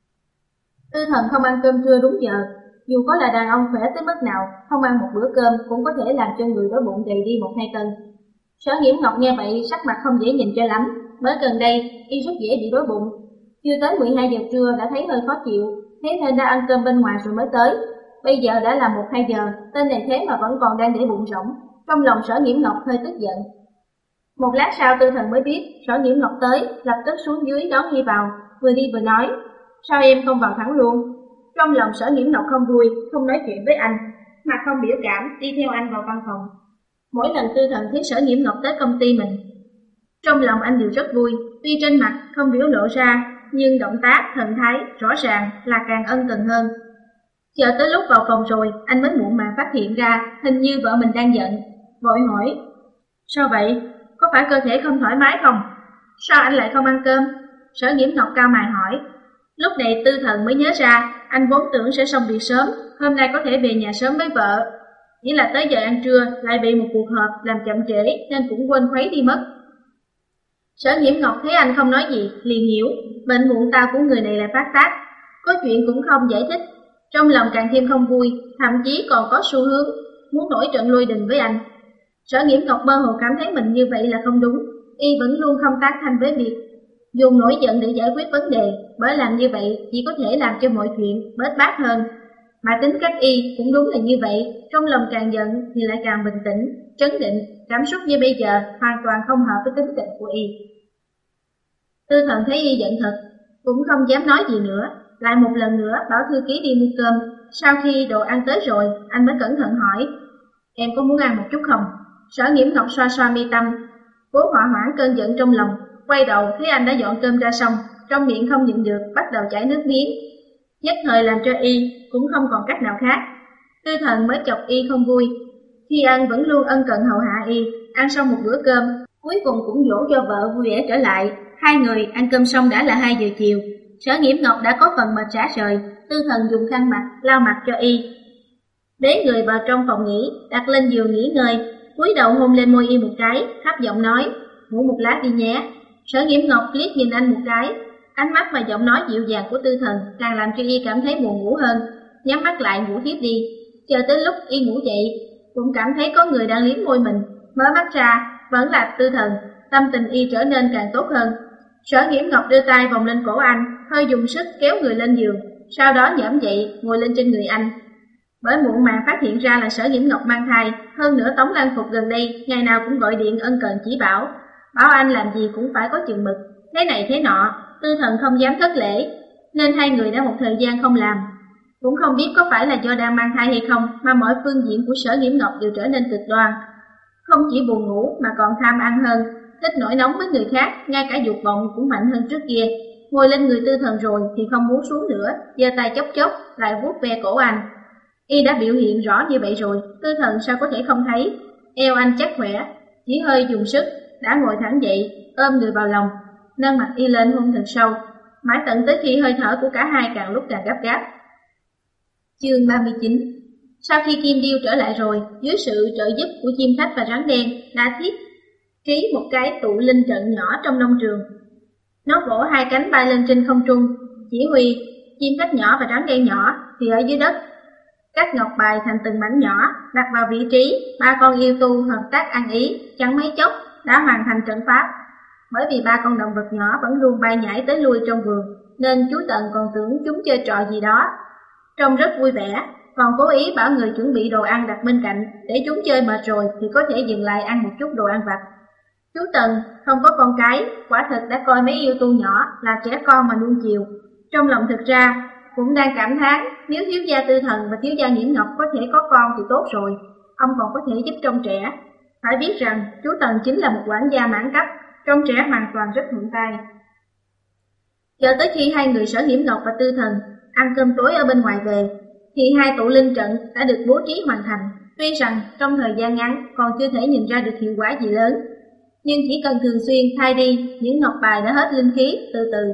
Tư Thần không ăn cơm trưa đúng giờ, dù có là đàn ông khỏe tới mức nào, không ăn một bữa cơm cũng có thể làm cho người đói bụng gầy đi một hai cân. Sở Nghiễm Ngọc nghe vậy sắc mặt không dễ nhìn cho lắm, bởi gần đây y rất dễ bị đói bụng. Chưa tới mười hai giờ trưa đã thấy hơi khó chịu, thế nên đã ăn cơm bên ngoài rồi mới tới. Bây giờ đã là một hai giờ, tên này thế mà vẫn còn đang để bụng rỗng. Trong lòng Sở Nghiễm Ngọc hơi tức giận. Một lát sau Tư Thần mới biết Sở Nghiễm Ngọc tới, lập tức xuống dưới đón y vào, vừa đi vừa nói, sao em không vào thẳng luôn? Trong lòng Sở Nghiễm Ngọc không vui, không nói chuyện với anh, mà không biểu cảm đi theo anh vào văn phòng. Mỗi lần Tư Thần thấy Sở Nghiễm Ngọc tới công ty mình, trong lòng anh đều rất vui, tuy trên mặt không biểu lộ ra, nhưng động tác, thần thái rõ ràng là càng ân cần hơn. Chờ tới lúc vào phòng rồi, anh mới muộn mà phát hiện ra hình như vợ mình đang giận, vội hỏi, sao vậy? Có phải cơ thể không thoải mái không? Sao anh lại không ăn cơm? Sở Nghiễm Ngọc cao mày hỏi. Lúc này Tư Thần mới nhớ ra, anh vốn tưởng sẽ xong việc sớm, hôm nay có thể về nhà sớm với vợ. Chỉ là tới giờ ăn trưa lại bị một cuộc họp làm chậm trễ nên cũng quên khuấy đi mất. Sở Nghiễm Ngọc thấy anh không nói gì, liền hiểu, bệnh muộn tao của người này là phát tác, có chuyện cũng không giải thích. Trong lòng càng thêm không vui, thậm chí còn có xu hướng muốn nổi trận lôi đình với anh. Sở Nghiễm Ngọc mơ hồ cảm thấy mình như vậy là không đúng, y vẫn luôn không tán thành với việc dùng nổi giận để giải quyết vấn đề, bởi làm như vậy chỉ có thể làm cho mọi chuyện bết bát hơn. Mà tính cách y cũng đúng là như vậy, trong lòng càng giận thì lại càng bình tĩnh, trấn định, cảm xúc như bây giờ hoàn toàn không hợp với tính tình của y. Tư Thần thấy y giận thật, cũng không dám nói gì nữa, lại một lần nữa bảo thư ký đi mua cơm. Sau khi đồ ăn tới rồi, anh mới cẩn thận hỏi, em có muốn ăn một chút không? Sở Nghiễm Ngọc xoa xoa mi tâm, cố hỏa hoãn cơn giận trong lòng, quay đầu thấy anh đã dọn cơm ra xong, trong miệng không nhịn được bắt đầu chảy nước miếng, nhất thời làm cho y cũng không còn cách nào khác. Tư Thần mới chọc y không vui, khi ăn vẫn luôn ân cần hầu hạ y. Ăn xong một bữa cơm, cuối cùng cũng dỗ cho vợ vui vẻ trở lại. Hai người ăn cơm xong đã là hai giờ chiều. Sở Nghiễm Ngọc đã có phần mệt rã rời, Tư Thần dùng khăn mặt lau mặt cho y. Bế người vào trong phòng nghỉ, đặt lên giường nghỉ ngơi, cúi đầu hôn lên môi y một cái, thấp giọng nói, ngủ một lát đi nhé. Sở Nghiễm Ngọc liếc nhìn anh một cái, ánh mắt và giọng nói dịu dàng của Tư Thần càng làm cho y cảm thấy buồn ngủ hơn, nhắm mắt lại ngủ tiếp đi. Chờ tới lúc y ngủ dậy, cũng cảm thấy có người đang liếm môi mình, mở mắt ra, vẫn là Tư Thần, tâm tình y trở nên càng tốt hơn. Sở Nghiễm Ngọc đưa tay vòng lên cổ anh, hơi dùng sức kéo người lên giường, sau đó nhổm dậy, ngồi lên trên người anh. Bởi muộn màng phát hiện ra là Sở Nghiễm Ngọc mang thai, hơn nữa Tống Lan Phục gần đây ngày nào cũng gọi điện ân cần chỉ bảo, bảo anh làm gì cũng phải có chừng mực, thế này thế nọ. Tư Thần không dám thất lễ, nên hai người đã một thời gian không làm. Cũng không biết có phải là do đang mang thai hay không mà mọi phương diện của Sở Nghiễm Ngọc đều trở nên cực đoan. Không chỉ buồn ngủ mà còn tham ăn hơn, thích nổi nóng với người khác, ngay cả dục vọng cũng mạnh hơn trước kia. Ngồi lên người Tư Thần rồi thì không muốn xuống nữa, giơ tay chốc chốc lại vuốt ve cổ anh. Y đã biểu hiện rõ như vậy rồi, Tư Thần sao có thể không thấy. Eo anh chắc khỏe, chỉ hơi dùng sức đã ngồi thẳng dậy, ôm người vào lòng, nâng mặt y lên hôn thật sâu, mãi tận tới khi hơi thở của cả hai càng lúc càng gấp gáp. Chương ba mươi chín. Sau khi Kim Điêu trở lại rồi, dưới sự trợ giúp của chim khách và rắn đen, đã thiết trí một cái tụ linh trận nhỏ trong nông trường. Nó vỗ hai cánh bay lên trên không trung, chỉ huy chim khách nhỏ và rắn đen nhỏ thì ở dưới đất. Cắt ngọc bài thành từng mảnh nhỏ, đặt vào vị trí, ba con yêu tu hợp tác ăn ý, chẳng mấy chốc đã hoàn thành trận pháp. Bởi vì ba con động vật nhỏ vẫn luôn bay nhảy tới lui trong vườn, nên chú Tần còn tưởng chúng chơi trò gì đó. Trông rất vui vẻ, còn cố ý bảo người chuẩn bị đồ ăn đặt bên cạnh, để chúng chơi mệt rồi thì có thể dừng lại ăn một chút đồ ăn vặt. Chú Tần không có con cái, quả thực đã coi mấy yêu tu nhỏ là trẻ con mà nuông chiều. Trong lòng thực ra cũng đang cảm thán, nếu thiếu gia Tư Thần và thiếu gia Nghiễm Ngọc có thể có con thì tốt rồi, ông còn có thể giúp trông trẻ. Phải biết rằng chú Tần chính là một quản gia mãn cấp, trông trẻ hoàn toàn rất thuận tay. Chờ tới khi hai người Sở Nghiễm Ngọc và Tư Thần ăn cơm tối ở bên ngoài về, thì hai tụ linh trận đã được bố trí hoàn thành. Tuy rằng trong thời gian ngắn còn chưa thể nhìn ra được hiệu quả gì lớn, nhưng chỉ cần thường xuyên thay đi những ngọc bài đã hết linh khí, từ từ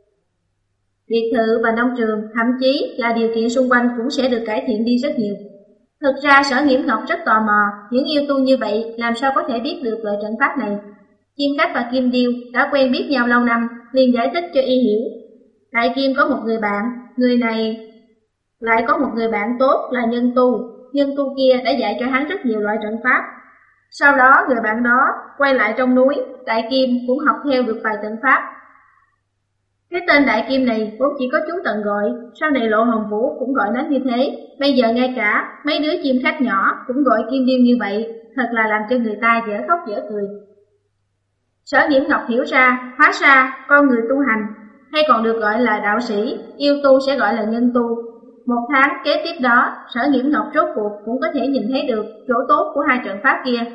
biệt thự và nông trường, thậm chí là điều kiện xung quanh cũng sẽ được cải thiện đi rất nhiều. Thực ra Sở Nghiễm Ngọc rất tò mò, những yêu tu như vậy làm sao có thể biết được loại trận pháp này. Chim khách và Kim Điêu đã quen biết nhau lâu năm, liền giải thích cho y hiểu. Đại Kim có một người bạn, người này lại có một người bạn tốt là nhân tu. Nhân tu kia đã dạy cho hắn rất nhiều loại trận pháp. Sau đó người bạn đó quay lại trong núi, Đại Kim cũng học theo được vài trận pháp. Cái tên Đại Kim này vốn chỉ có chú Tần gọi, sau này Lộ Hồng Vũ cũng gọi nó như thế. Bây giờ ngay cả mấy đứa chim khách nhỏ cũng gọi Kim Điêu như vậy, thật là làm cho người ta dở khóc dở cười. Sở Nghiễm Ngọc hiểu ra, hóa ra con người tu hành, hay còn được gọi là đạo sĩ, yêu tu sẽ gọi là nhân tu. Một tháng kế tiếp đó, Sở Nghiễm Ngọc rốt cuộc cũng có thể nhìn thấy được chỗ tốt của hai trận pháp kia.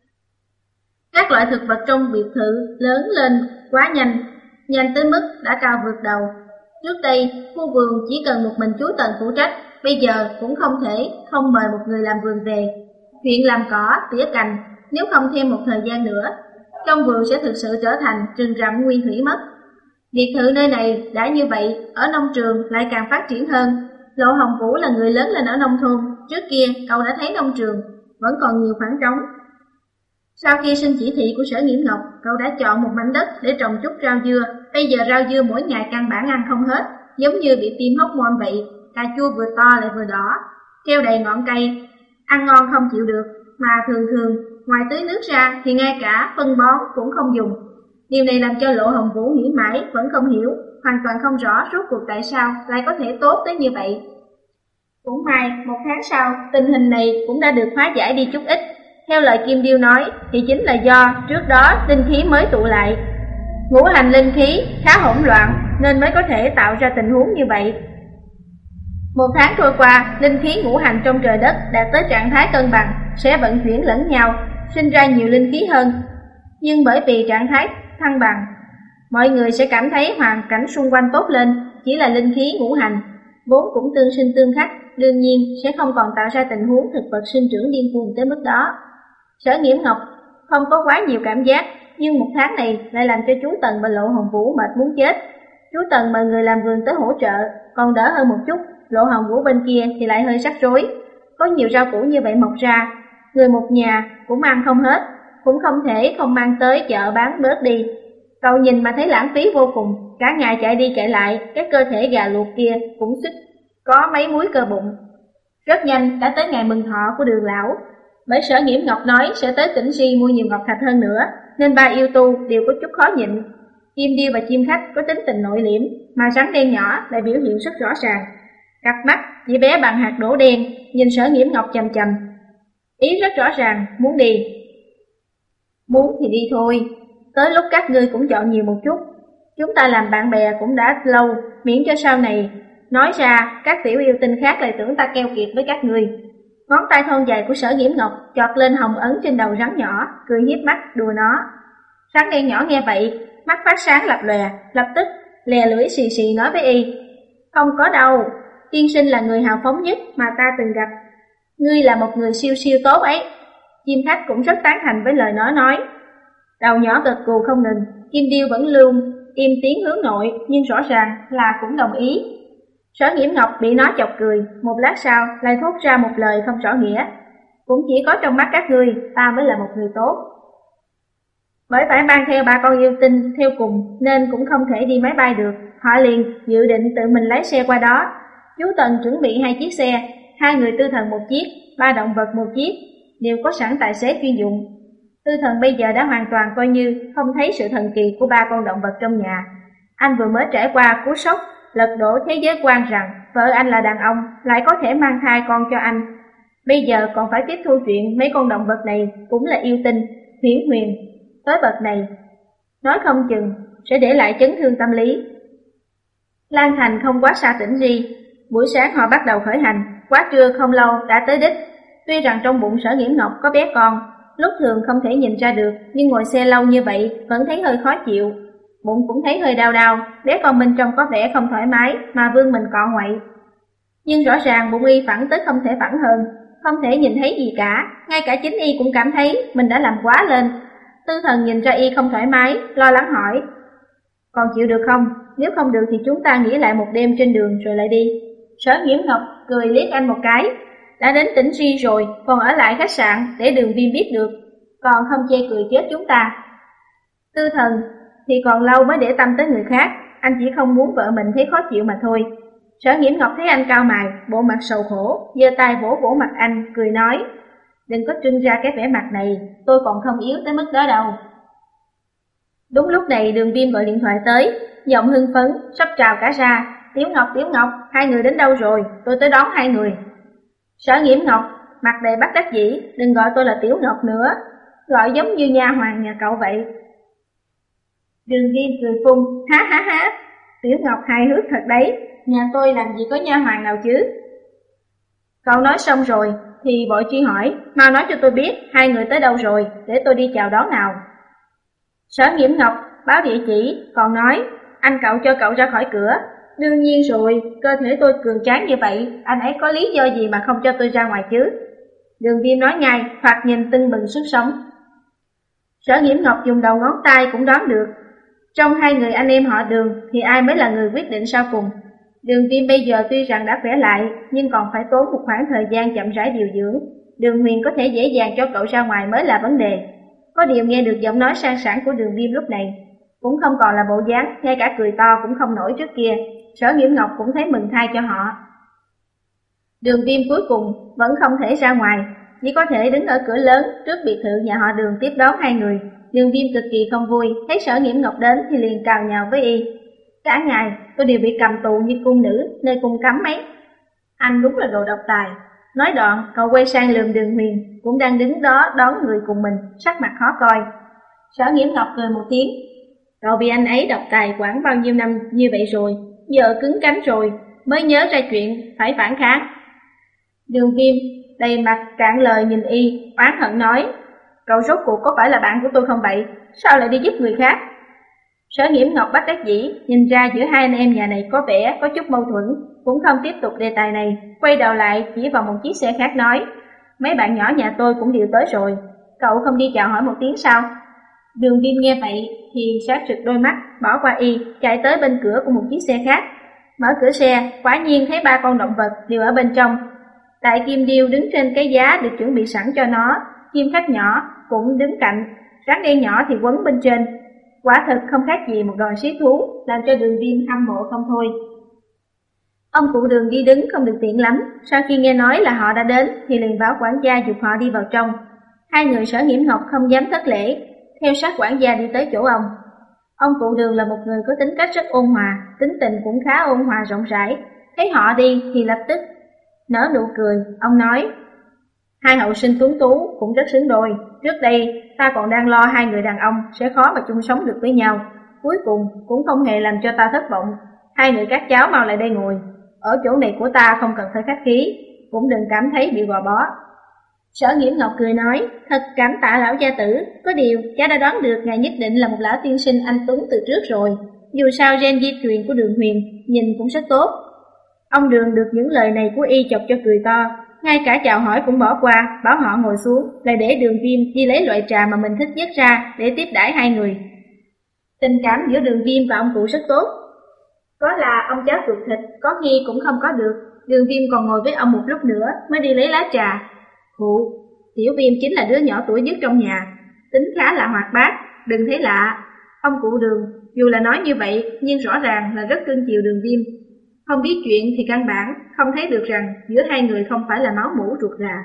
Các loại thực vật trong biệt thự lớn lên quá nhanh, nhanh tới mức đã cao vượt đầu. Trước đây, khu vườn chỉ cần một mình chú Tần phụ trách, bây giờ cũng không thể không mời một người làm vườn về. Chuyện làm cỏ, tỉa cành, nếu không thêm một thời gian nữa, trong vườn sẽ thực sự trở thành rừng rậm nguyên thủy mất. Biệt thự nơi này đã như vậy, ở nông trường lại càng phát triển hơn. Lộ Hồng Vũ là người lớn lên ở nông thôn, trước kia cậu đã thấy nông trường vẫn còn nhiều khoảng trống. Sau khi xin chỉ thị của Sở Nghiễm Ngọc, cậu đã chọn một mảnh đất để trồng chút rau dưa. Bây giờ rau dưa mỗi ngày căn bản ăn không hết, giống như bị tiêm hóc môn vậy, cà chua vừa to lại vừa đỏ, treo đầy ngọn cây, ăn ngon không chịu được, mà thường thường ngoài tưới nước ra thì ngay cả phân bón cũng không dùng. Điều này làm cho Lộ Hồng Vũ nghĩ mãi vẫn không hiểu, hoàn toàn không rõ rốt cuộc tại sao lại có thể tốt tới như vậy. Cũng may, một tháng sau, tình hình này cũng đã được hóa giải đi chút ít. Theo lời Kim Điêu nói, thì chính là do trước đó linh khí mới tụ lại. Ngũ hành linh khí khá hỗn loạn, nên mới có thể tạo ra tình huống như vậy. Một tháng trôi qua, linh khí ngũ hành trong trời đất đạt tới trạng thái cân bằng, sẽ vận chuyển lẫn nhau, sinh ra nhiều linh khí hơn. Nhưng bởi vì trạng thái thăng bằng, mọi người sẽ cảm thấy hoàn cảnh xung quanh tốt lên. Chỉ là linh khí ngũ hành vốn cũng tương sinh tương khắc, đương nhiên sẽ không còn tạo ra tình huống thực vật sinh trưởng điên cuồng tới mức đó. Sở Nghiễm Ngọc không có quá nhiều cảm giác, nhưng một tháng này lại làm cho chú Tần và Lộ Hồng Vũ mệt muốn chết. Chú Tần mời người làm vườn tới hỗ trợ, còn đỡ hơn một chút. Lộ Hồng Vũ bên kia thì lại hơi rắc rối. có nhiều rau củ như vậy mọc ra, người một nhà cũng ăn không hết, cũng không thể không mang tới chợ bán bớt đi. Cậu nhìn mà thấy lãng phí vô cùng, cả ngày chạy đi chạy lại, cái cơ thể gà luộc kia cũng suýt có mấy múi cơ bụng. Rất nhanh đã tới ngày mừng thọ của Đường lão, bởi Sở Nghiễm Ngọc nói sẽ tới Tĩnh Di mua nhiều ngọc thạch hơn nữa, nên ba yêu tu đều có chút khó nhịn. Chim điêu và chim khách có tính tình nội liễm, mà rắn đen nhỏ lại biểu hiện rất rõ ràng. Cặp mắt chỉ bé bằng hạt đỗ đen, nhìn Sở Nghiễm Ngọc chằm chằm. Ý rất rõ ràng, muốn đi. Muốn thì đi thôi, tới lúc các ngươi cũng chọn nhiều một chút. Chúng ta làm bạn bè cũng đã lâu, miễn cho sau này nói ra các tiểu yêu tinh khác lại tưởng ta keo kiệt với các ngươi. Ngón tay thon dài của Sở Nghiễm Ngọc chọt lên hồng ấn trên đầu rắn nhỏ, cười hiếp mắt đùa nó. Rắn đen nhỏ nghe vậy, mắt phát sáng lập lòe, lập tức lè lưỡi xì xì nói với y: không có đâu, tiên sinh là người hào phóng nhất mà ta từng gặp. Ngươi là một người siêu siêu tốt ấy. Chim khách cũng rất tán thành với lời nó nói. Đầu nhỏ gật gù không ngừng, chim điêu vẫn luôn im tiếng hướng nội, nhưng rõ ràng là cũng đồng ý. Sở Nghiễm Ngọc bị nó chọc cười, một lát sau lại thốt ra một lời không rõ nghĩa: cũng chỉ có trong mắt các ngươi, ta mới là một người tốt. Bởi phải mang theo ba con yêu tinh theo cùng nên cũng không thể đi máy bay được. Họ liền dự định tự mình lái xe qua đó. Chú Tần chuẩn bị hai chiếc xe, hai người tư thần một chiếc, ba động vật một chiếc, đều có sẵn tài xế chuyên dụng. Tư thần bây giờ đã hoàn toàn coi như không thấy sự thần kỳ của ba con động vật trong nhà. Anh vừa mới trải qua cú sốc lật đổ thế giới quan rằng vợ anh là đàn ông lại có thể mang thai con cho anh. Bây giờ còn phải tiếp thu chuyện mấy con động vật này cũng là yêu tinh, huyễn huyền, tới bậc này, nói không chừng sẽ để lại chấn thương tâm lý. Lan Thành không quá xa Tĩnh Di, buổi sáng họ bắt đầu khởi hành, quá trưa không lâu đã tới đích. Tuy rằng trong bụng Sở Nghiễm Ngọc có bé con, lúc thường không thể nhìn ra được, nhưng ngồi xe lâu như vậy vẫn thấy hơi khó chịu. Bụng cũng thấy hơi đau đau, bé con bên trong có vẻ không thoải mái mà vương mình cọ ngoậy. Nhưng rõ ràng bụng y phẳng tới không thể phẳng hơn, không thể nhìn thấy gì cả, ngay cả chính y cũng cảm thấy mình đã làm quá lên. Tư thần nhìn ra y không thoải mái, lo lắng hỏi: còn chịu được không? Nếu không được thì chúng ta nghỉ lại một đêm trên đường rồi lại đi. Sở Nghiễm Ngọc cười liếc anh một cái: đã đến Tĩnh Di rồi, còn ở lại khách sạn để Đường Viêm biết được, còn không chê cười chết chúng ta. Tư thần thì còn lâu mới để tâm tới người khác, anh chỉ không muốn vợ mình thấy khó chịu mà thôi. Sở Nghiễm Ngọc thấy anh cau mày, bộ mặt sầu khổ, giơ tay vỗ vỗ mặt anh, cười nói: đừng có trưng ra cái vẻ mặt này, tôi còn không yếu tới mức đó đâu. Đúng lúc này Đường Viêm gọi điện thoại tới, giọng hưng phấn, sắp trào cả ra: Tiểu Ngọc, Tiểu Ngọc, hai người đến đâu rồi? Tôi tới đón hai người. Sở Nghiễm Ngọc mặt đầy bất đắc dĩ: đừng gọi tôi là Tiểu Ngọc nữa, gọi giống như nha hoàn nhà cậu vậy. Đường Viêm cười phun: há há há, Tiểu Ngọc hài hước thật đấy, nhà tôi làm gì có nha hoàn nào chứ. Cậu nói xong rồi thì vội truy hỏi: mau nói cho tôi biết hai người tới đâu rồi, để tôi đi chào đón nào. Sở Nghiễm Ngọc báo địa chỉ, còn nói: anh cậu cho cậu ra khỏi cửa. Đương nhiên rồi, cơ thể tôi cường tráng như vậy, anh ấy có lý do gì mà không cho tôi ra ngoài chứ. Đường Viêm nói ngay, thoạt nhìn tưng bừng sức sống. Sở Nghiễm Ngọc dùng đầu ngón tay cũng đoán được, trong hai người anh em họ Đường thì ai mới là người quyết định sau cùng. Đường Viêm bây giờ tuy rằng đã khỏe lại, nhưng còn phải tốn một khoảng thời gian chậm rãi điều dưỡng. Đường Huyền có thể dễ dàng cho cậu ra ngoài mới là vấn đề. Có điều nghe được giọng nói sang sảng của Đường Viêm lúc này, cũng không còn là bộ dáng, ngay cả cười to cũng không nổi trước kia. Sở Nghiễm Ngọc cũng thấy mừng thay cho họ. Đường Viêm cuối cùng vẫn không thể ra ngoài, chỉ có thể đứng ở cửa lớn trước biệt thự nhà họ Đường tiếp đón hai người. Đường Viêm cực kỳ không vui, thấy Sở Nghiễm Ngọc đến thì liền cào nhào với y: cả ngày tôi đều bị cầm tù như cung nữ nơi cung cấm ấy. Anh đúng là đồ độc tài. Nói đoạn cậu quay sang lườm Đường Huyền cũng đang đứng đó đón người cùng mình, sắc mặt khó coi. Sở Nghiễm Ngọc cười một tiếng: cậu bị anh ấy độc tài quản bao nhiêu năm như vậy rồi, giờ cứng cánh rồi mới nhớ ra chuyện phải phản kháng. Đường Viêm đầy mặt cạn lời nhìn y, oán hận nói: cậu rốt cuộc có phải là bạn của tôi không vậy? Sao lại đi giúp người khác? Sở Nghiễm Ngọc bất đắc dĩ nhìn ra giữa hai anh em nhà này có vẻ có chút mâu thuẫn, cũng không tiếp tục đề tài này, quay đầu lại chỉ vào một chiếc xe khác nói: mấy bạn nhỏ nhà tôi cũng đều tới rồi, cậu không đi chào hỏi một tiếng sao? Đường Viêm nghe vậy thì sáng rực đôi mắt, bỏ qua y, chạy tới bên cửa của một chiếc xe khác. Mở cửa xe, quả nhiên thấy ba con động vật đều ở bên trong. Đại kim điêu đứng trên cái giá được chuẩn bị sẵn cho nó, chim khách nhỏ cũng đứng cạnh, rắn đen nhỏ thì quấn bên trên. Quả thực không khác gì một đoàn xí thú, làm cho Đường Viêm hâm mộ không thôi. Ông cụ Đường đi đứng không được tiện lắm, sau khi nghe nói là họ đã đến thì liền bảo quản gia giục họ đi vào trong. Hai người Sở Nghiễm Ngọc không dám thất lễ, theo sát quản gia đi tới chỗ ông. Ông cụ Đường là một người có tính cách rất ôn hòa, tính tình cũng khá ôn hòa rộng rãi. Thấy họ đi thì lập tức nở nụ cười, ông nói: hai hậu sinh tuấn tú cũng rất xứng đôi. Trước đây ta còn đang lo hai người đàn ông sẽ khó mà chung sống được với nhau, cuối cùng cũng không hề làm cho ta thất vọng. Hai người các cháu mau lại đây ngồi, ở chỗ này của ta không cần phải khách khí, cũng đừng cảm thấy bị gò bó. Sở Nghiễm Ngọc cười nói: thật cảm tạ lão gia tử, có điều cha đã đoán được ngài nhất định là một lão tiên sinh anh tuấn từ trước rồi. Dù sao gen di truyền của Đường Huyền nhìn cũng rất tốt. Ông Đường được những lời này của y chọc cho cười to, ngay cả chào hỏi cũng bỏ qua, bảo họ ngồi xuống, lại để Đường Viêm đi lấy loại trà mà mình thích nhất ra để tiếp đãi hai người. Tình cảm giữa Đường Viêm và ông cụ rất tốt. Có là ông cháu ruột thịt, có nghi cũng không có được. Đường Viêm còn ngồi với ông một lúc nữa mới đi lấy lá trà. Cụ, Tiểu Viêm chính là đứa nhỏ tuổi nhất trong nhà, tính khá là hoạt bát, đừng thấy lạ. Ông cụ Đường dù là nói như vậy nhưng rõ ràng là rất cưng chiều Đường Viêm. Không biết chuyện thì căn bản không thấy được rằng giữa hai người không phải là máu mủ ruột rà.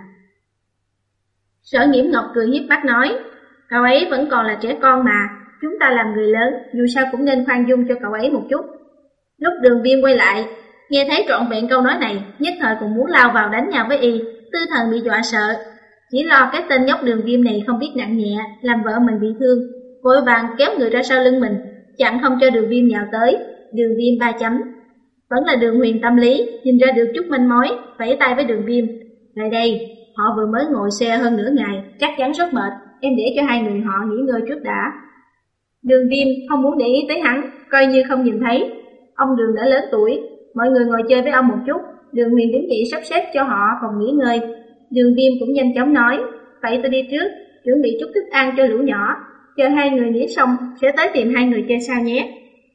Sở Nghiễm Ngọc cười hiếp mắt nói: cậu ấy vẫn còn là trẻ con mà, chúng ta làm người lớn dù sao cũng nên khoan dung cho cậu ấy một chút. Lúc Đường Viêm quay lại, nghe thấy trọn vẹn câu nói này, nhất thời cũng muốn lao vào đánh nhau với y. Tư Thần bị dọa sợ, chỉ lo cái tên nhóc Đường Viêm này không biết nặng nhẹ, làm vợ mình bị thương, vội vàng kéo người ra sau lưng mình, chặn không cho Đường Viêm nhào tới. Đường Viêm ba chấm. Vẫn là Đường Huyền tâm lý, nhìn ra được chút manh mối, vẫy tay với Đường Viêm: lại đây, họ vừa mới ngồi xe hơn nửa ngày, chắc chắn rất mệt, em để cho hai người họ nghỉ ngơi trước đã. Đường Viêm không muốn để ý tới hắn, coi như không nhìn thấy. Ông Đường đã lớn tuổi, mọi người ngồi chơi với ông một chút. Đường Huyền đứng dậy sắp xếp cho họ phòng nghỉ ngơi. Đường Viêm cũng nhanh chóng nói: vậy tôi đi trước, chuẩn bị chút thức ăn cho lũ nhỏ, chờ hai người nghỉ xong sẽ tới tìm hai người chơi sao nhé.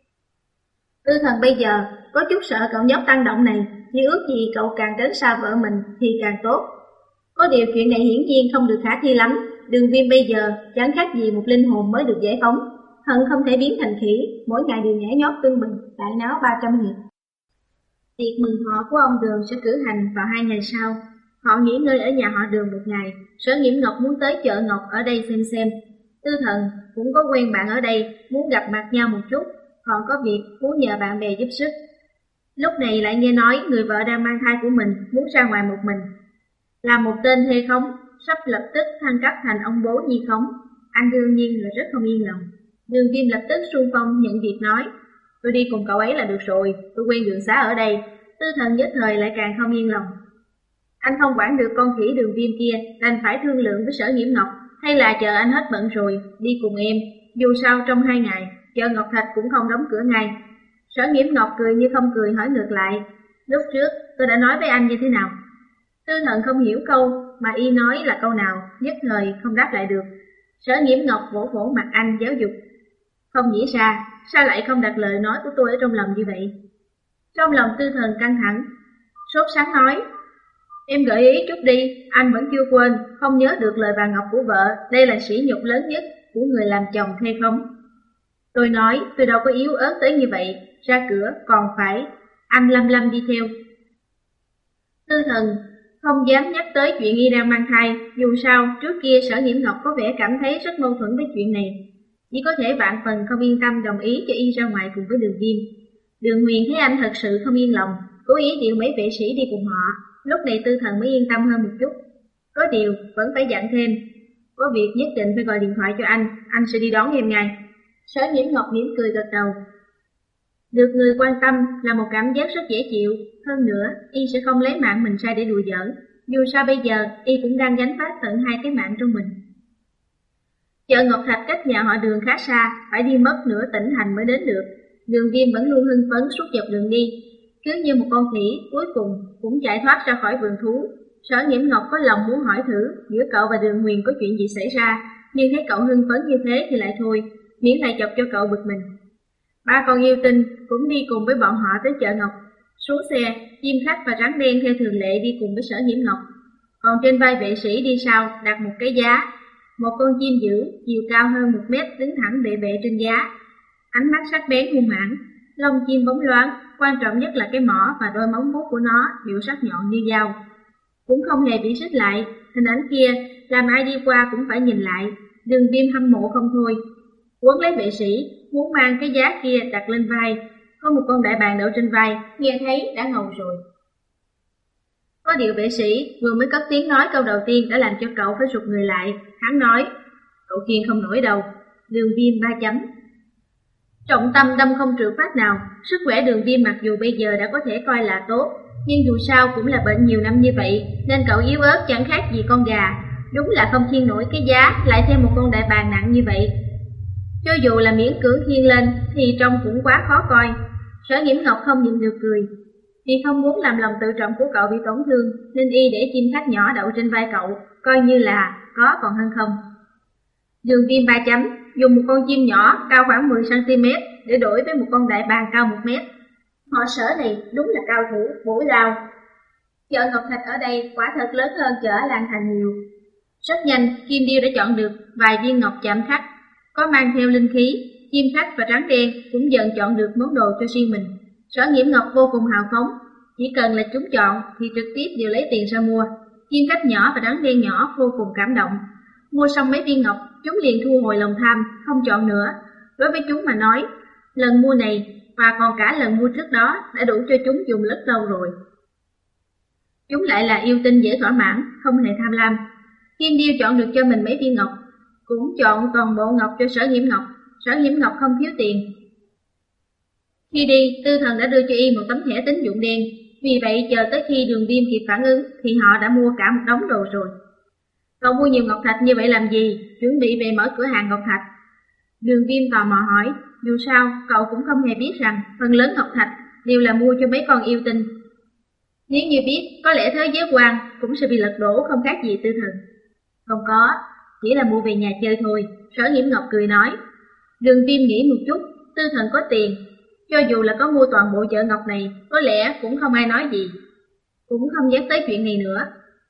Tư Thần bây giờ có chút sợ cậu nhóc tăng động này, chỉ ước gì cậu càng tránh xa vợ mình thì càng tốt. Có điều chuyện này hiển nhiên không được khả thi lắm. Đường Viêm bây giờ chẳng khác gì một linh hồn mới được giải phóng, hận không thể biến thành khỉ, mỗi ngày đều nhảy nhót tưng bừng, đại náo ba trăm hiệp. Tiệc mừng thọ của ông Đường sẽ cử hành vào hai ngày sau. Họ nghỉ ngơi ở nhà họ Đường một ngày. Sở Nghiễm Ngọc muốn tới chợ Ngọc ở đây xem xem. Tư Thần cũng có quen bạn ở đây, muốn gặp mặt nhau một chút, còn có việc muốn nhờ bạn bè giúp sức. Lúc này lại nghe nói người vợ đang mang thai của mình muốn ra ngoài một mình, là một tên thê khống, sắp lập tức thăng cấp thành ông bố nhi khống. Anh đương nhiên là rất không yên lòng. Đường Viêm lập tức xung phong nhận việc nói: tôi đi cùng cậu ấy là được rồi, tôi quen đường xá ở đây. Tư Thần nhất thời lại càng không yên lòng. Anh không quản được con khỉ Đường Viêm kia, đành phải thương lượng với Sở Nghiễm Ngọc, hay là chờ anh hết bận rồi đi cùng em, dù sao trong hai ngày chợ Ngọc Thạch cũng không đóng cửa ngay. Sở Nghiễm Ngọc cười như không cười hỏi ngược lại: lúc trước tôi đã nói với anh như thế nào? Tư Thần không hiểu câu mà y nói là câu nào, nhất thời không đáp lại được. Sở Nghiễm Ngọc vỗ vỗ mặt anh giáo dục: không nghĩ ra, sao lại không đặt lời nói của tôi ở trong lòng như vậy? Trong lòng Tư Thần căng thẳng, sốt sắng nói: em gợi ý chút đi, anh vẫn chưa quên, không nhớ được lời bà Ngọc của vợ, đây là sỉ nhục lớn nhất của người làm chồng thê khống. Tôi nói, tôi đâu có yếu ớt tới như vậy, ra cửa còn phải anh Lâm Lâm đi theo. Tư Thần không dám nhắc tới chuyện y đang mang thai, dù sao trước kia Sở Nghiễm Ngọc có vẻ cảm thấy rất mâu thuẫn với chuyện này, chỉ có thể vạn phần không yên tâm đồng ý cho y ra ngoài cùng với Đường Viêm. Đường Huyền thấy anh thật sự không yên lòng, cố ý điều mấy vệ sĩ đi cùng họ. Lúc này Tư Thần mới yên tâm hơn một chút. Có điều vẫn phải dặn thêm, có việc nhất định phải gọi điện thoại cho anh, anh sẽ đi đón em ngay. Sở Nghiễm Ngọc mỉm cười gật đầu. Được người quan tâm là một cảm giác rất dễ chịu, hơn nữa y sẽ không lấy mạng mình ra để đùa giỡn, dù sao bây giờ y cũng đang gánh vác tận hai cái mạng trong mình. Chợ Ngọc Thạch cách nhà họ Đường khá xa, phải đi mất nửa tỉnh thành mới đến được. Đường Viêm vẫn luôn hưng phấn suốt dọc đường đi, cứ như một con khỉ cuối cùng cũng chạy thoát ra khỏi vườn thú. Sở Nghiễm Ngọc có lòng muốn hỏi thử giữa cậu và Đường Huyền có chuyện gì xảy ra, nhưng thấy cậu hưng phấn như thế thì lại thôi, miễn lại chọc cho cậu bực mình. Ba con yêu tinh cũng đi cùng với bọn họ tới chợ Ngọc. Xuống xe, Chim Khách và Rắn Đen theo thường lệ đi cùng với Sở Nhiễm Ngọc. Còn trên vai vệ sĩ đi sau đặt một cái giá. Một con chim dữ, chiều cao hơn một mét đứng thẳng bệ bệ trên giá. Ánh mắt sắc bén hung hãn, lông chim bóng loáng, quan trọng nhất là cái mỏ và đôi móng vuốt của nó hiệu sắc nhọn như dao. Cũng không hề bị xích lại, hình ảnh kia làm ai đi qua cũng phải nhìn lại. Đường Viêm hâm mộ không thôi, quấn lấy vệ sĩ, muốn mang cái giá kia đặt lên vai. Có một con đại bàng đậu trên vai, nghe thấy đã ngầu rồi. Có điều vệ sĩ vừa mới cất tiếng nói câu đầu tiên đã làm cho cậu phải rụt người lại. Hắn nói, cậu kiên không nổi đâu. Đường Viêm ba chấm. Trọng tâm đâm không trượt phát nào. Sức khỏe Đường Viêm mặc dù bây giờ đã có thể coi là tốt, nhưng dù sao cũng là bệnh nhiều năm như vậy, nên cậu yếu ớt chẳng khác gì con gà. Đúng là không khiêng nổi cái giá, lại thêm một con đại bàng nặng như vậy. Cho dù là miễn cưỡng khiêng lên thì trông cũng quá khó coi. Sở Nhiễm Ngọc không nhịn được cười. Vì không muốn làm lòng tự trọng của cậu bị tổn thương, nên y để Chim Khách nhỏ đậu trên vai cậu, coi như là có còn hơn không. Đường Viêm ba chấm dùng một con chim nhỏ cao khoảng mười xăng ti mét để đổi với một con đại bàng cao một mét. Họ Sở này đúng là cao thủ, bổ lao. Chợ Ngọc Thạch ở đây quả thật lớn hơn chợ Lan Thành nhiều. Rất nhanh, Kim Điêu đã chọn được vài viên ngọc chạm khắc, có mang theo linh khí. Chim Khách và Rắn Đen cũng dần chọn được món đồ cho riêng mình. Sở Nhiễm Ngọc vô cùng hào phóng, chỉ cần là chúng chọn thì trực tiếp đều lấy tiền ra mua. Chim Khách nhỏ và Rắn Đen nhỏ vô cùng cảm động. Mua xong mấy viên ngọc, chúng liền thu hồi lòng tham, không chọn nữa. Đối với chúng mà nói, lần mua này và còn cả lần mua trước đó đã đủ cho chúng dùng rất lâu rồi. Chúng lại là yêu tinh dễ thỏa mãn, không hề tham lam. Kim Điêu chọn được cho mình mấy viên ngọc, cũng chọn toàn bộ ngọc cho Sở Nhiễm Ngọc. Sở Nhiễm Ngọc không thiếu tiền. Khi đi, Tư Thần đã đưa cho y một tấm thẻ tín dụng đen, vì vậy chờ tới khi Đường Viêm kịp phản ứng thì họ đã mua cả một đống đồ rồi. Cậu mua nhiều ngọc thạch như vậy làm gì? Chuẩn bị về mở cửa hàng ngọc thạch. Đường Viêm tò mò hỏi, dù sao cậu cũng không hề biết rằng phần lớn ngọc thạch đều là mua cho mấy con yêu tinh. Nếu như biết, có lẽ thế giới quan cũng sẽ bị lật đổ không khác gì Tư Thần. Không có, chỉ là mua về nhà chơi thôi. Sở Nhiễm Ngọc cười nói. Đường Viêm nghĩ một chút, Tư Thần có tiền, cho dù là có mua toàn bộ chợ ngọc này, có lẽ cũng không ai nói gì, cũng không nhắc tới chuyện này nữa.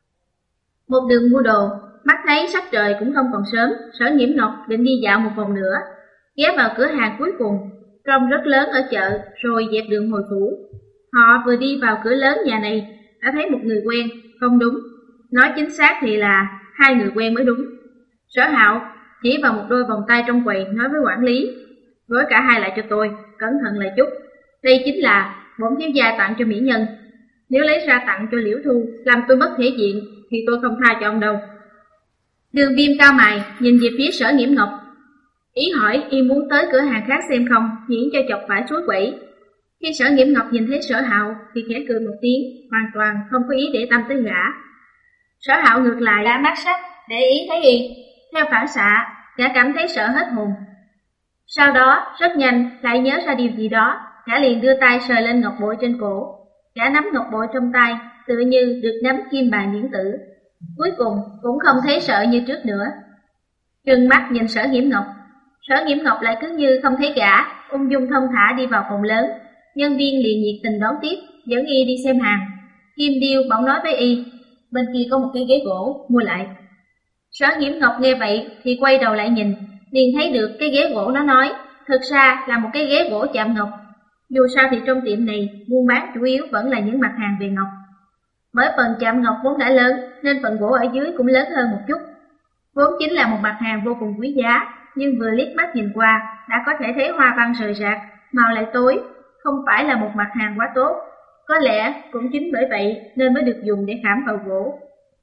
Một đường mua đồ, mắt thấy sắc trời cũng không còn sớm, Sở Nhiễm Ngọc định đi dạo một vòng nữa, ghé vào cửa hàng cuối cùng, trông rất lớn ở chợ, rồi dẹp đường hồi phủ. Họ vừa đi vào cửa lớn nhà này, đã thấy một người quen, không đúng, nói chính xác thì là hai người quen mới đúng. Sở Hạo chỉ vào một đôi vòng tay trong quầy nói với quản lý, gói cả hai lại cho tôi, cẩn thận lại chút. Đây chính là bổn thiếu gia tặng cho mỹ nhân. Nếu lấy ra tặng cho Liễu Thu, làm tôi mất thể diện, thì tôi không tha cho ông đâu. Đường Viêm cao mày, nhìn về phía Sở Nhiễm Ngọc. Ý hỏi y muốn tới cửa hàng khác xem không, miễn cho chọc phải suối quẩy. Khi Sở Nhiễm Ngọc nhìn thấy Sở Hạo thì khẽ cười một tiếng, hoàn toàn không có ý để tâm tới gã. Sở Hạo ngược lại đã mắt sắc, để ý thấy y. Theo phản xạ, gã cảm thấy sợ hết hồn. Sau đó, rất nhanh, lại nhớ ra điều gì đó, gã liền đưa tay sờ lên ngọc bội trên cổ. Gã nắm ngọc bội trong tay, tựa như được nắm kim bàn điện tử. Cuối cùng, cũng không thấy sợ như trước nữa. Trừng mắt nhìn Sở Nhiễm Ngọc. Sở Nhiễm Ngọc lại cứ như không thấy gã, ung dung thông thả đi vào phòng lớn. Nhân viên liền nhiệt tình đón tiếp, dẫn y đi xem hàng. Kim Điêu bỗng nói với y, bên kia có một cái ghế gỗ, mua lại. Sở Nhiễm Ngọc nghe vậy thì quay đầu lại nhìn, liền thấy được cái ghế gỗ nó nói, thực ra là một cái ghế gỗ chạm ngọc. Dù sao thì trong tiệm này, buôn bán chủ yếu vẫn là những mặt hàng về ngọc. Bởi phần chạm ngọc vốn đã lớn, nên phần gỗ ở dưới cũng lớn hơn một chút. Vốn chính là một mặt hàng vô cùng quý giá, nhưng vừa liếc mắt nhìn qua, đã có thể thấy hoa văn rời rạc, màu lại tối, không phải là một mặt hàng quá tốt. Có lẽ cũng chính bởi vậy nên mới được dùng để khảm vào gỗ.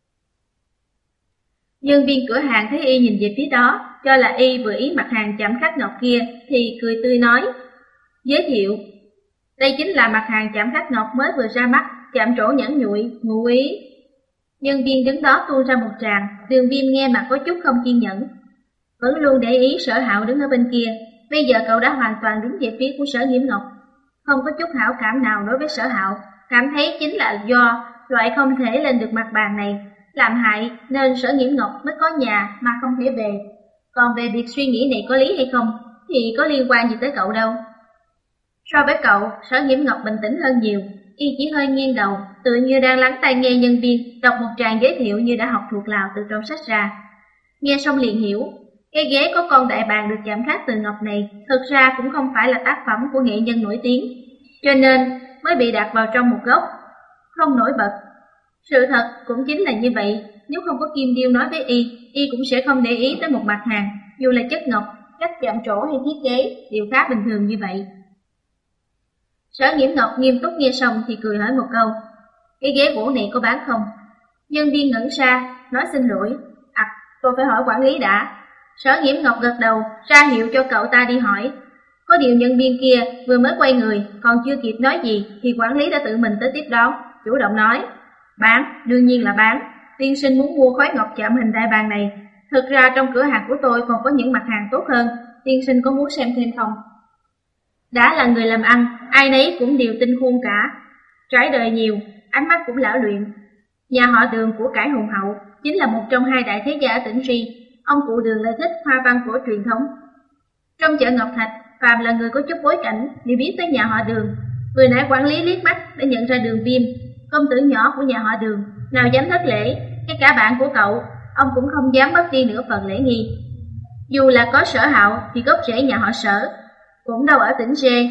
Nhân viên cửa hàng thấy y nhìn về phía đó, cho là y vừa ý mặt hàng chạm khắc ngọc kia, thì cười tươi nói, giới thiệu, đây chính là mặt hàng chạm khắc ngọc mới vừa ra mắt, chạm trổ nhẵn nhụi, ngụ ý. Nhân viên đứng đó tuôn ra một tràng, Đường Viêm nghe mà có chút không kiên nhẫn. Vẫn luôn để ý Sở Hạo đứng ở bên kia, bây giờ cậu đã hoàn toàn đứng về phía của Sở Nhiễm Ngọc. Không có chút hảo cảm nào đối với Sở Hạo, cảm thấy chính là do loại không thể lên được mặt bàn này làm hại nên Sở Nhiễm Ngọc mới có nhà mà không thể về. Còn về việc suy nghĩ này có lý hay không thì có liên quan gì tới cậu đâu. So với cậu, Sở Nhiễm Ngọc bình tĩnh hơn nhiều. y chỉ hơi nghiêng đầu, tự như đang lắng tai nghe nhân viên đọc một tràng giới thiệu như đã học thuộc lòng từ trong sách ra. Nghe xong liền hiểu, cái ghế có con đại bàng được chạm khắc từ ngọc này thực ra cũng không phải là tác phẩm của nghệ nhân nổi tiếng, cho nên mới bị đặt vào trong một góc, không nổi bật. Sự thật cũng chính là như vậy, nếu không có Kim Điêu nói với y, y cũng sẽ không để ý tới một mặt hàng, dù là chất ngọc, cách chạm trổ hay thiết kế đều khá bình thường như vậy. Sở Nghiễm Ngọc nghiêm túc nghe xong thì cười hỏi một câu, cái ghế gỗ này có bán không? Nhân viên ngẩn ra, nói xin lỗi, à, tôi phải hỏi quản lý đã. Sở Nghiễm Ngọc gật đầu, ra hiệu cho cậu ta đi hỏi. Có điều nhân viên kia vừa mới quay người, còn chưa kịp nói gì thì quản lý đã tự mình tới tiếp đón, chủ động nói, bán, đương nhiên là bán. Tiên sinh muốn mua khói ngọc chạm hình đại bàng này, thực ra trong cửa hàng của tôi còn có những mặt hàng tốt hơn, tiên sinh có muốn xem thêm không? Đã là người làm ăn, ai nấy cũng đều tinh khôn cả. Trải đời nhiều, ánh mắt cũng lão luyện. Nhà họ Đường của cải hùng hậu, chính là một trong hai đại thế gia ở tỉnh Ri. Ông cụ Đường lại thích hoa văn cổ truyền thống. Trong chợ Ngọc Thạch, phàm là người có chút bối cảnh đều biết tới nhà họ Đường. Vừa nãy quản lý liếc mắt đã nhận ra Đường Viêm, công tử nhỏ của nhà họ Đường, nào dám thất lễ, ngay cả bạn của cậu, ông cũng không dám mất đi nửa phần lễ nghi. Dù là có Sở Hạo thì gốc rễ nhà họ Sở cũng đâu ở tỉnh Rê.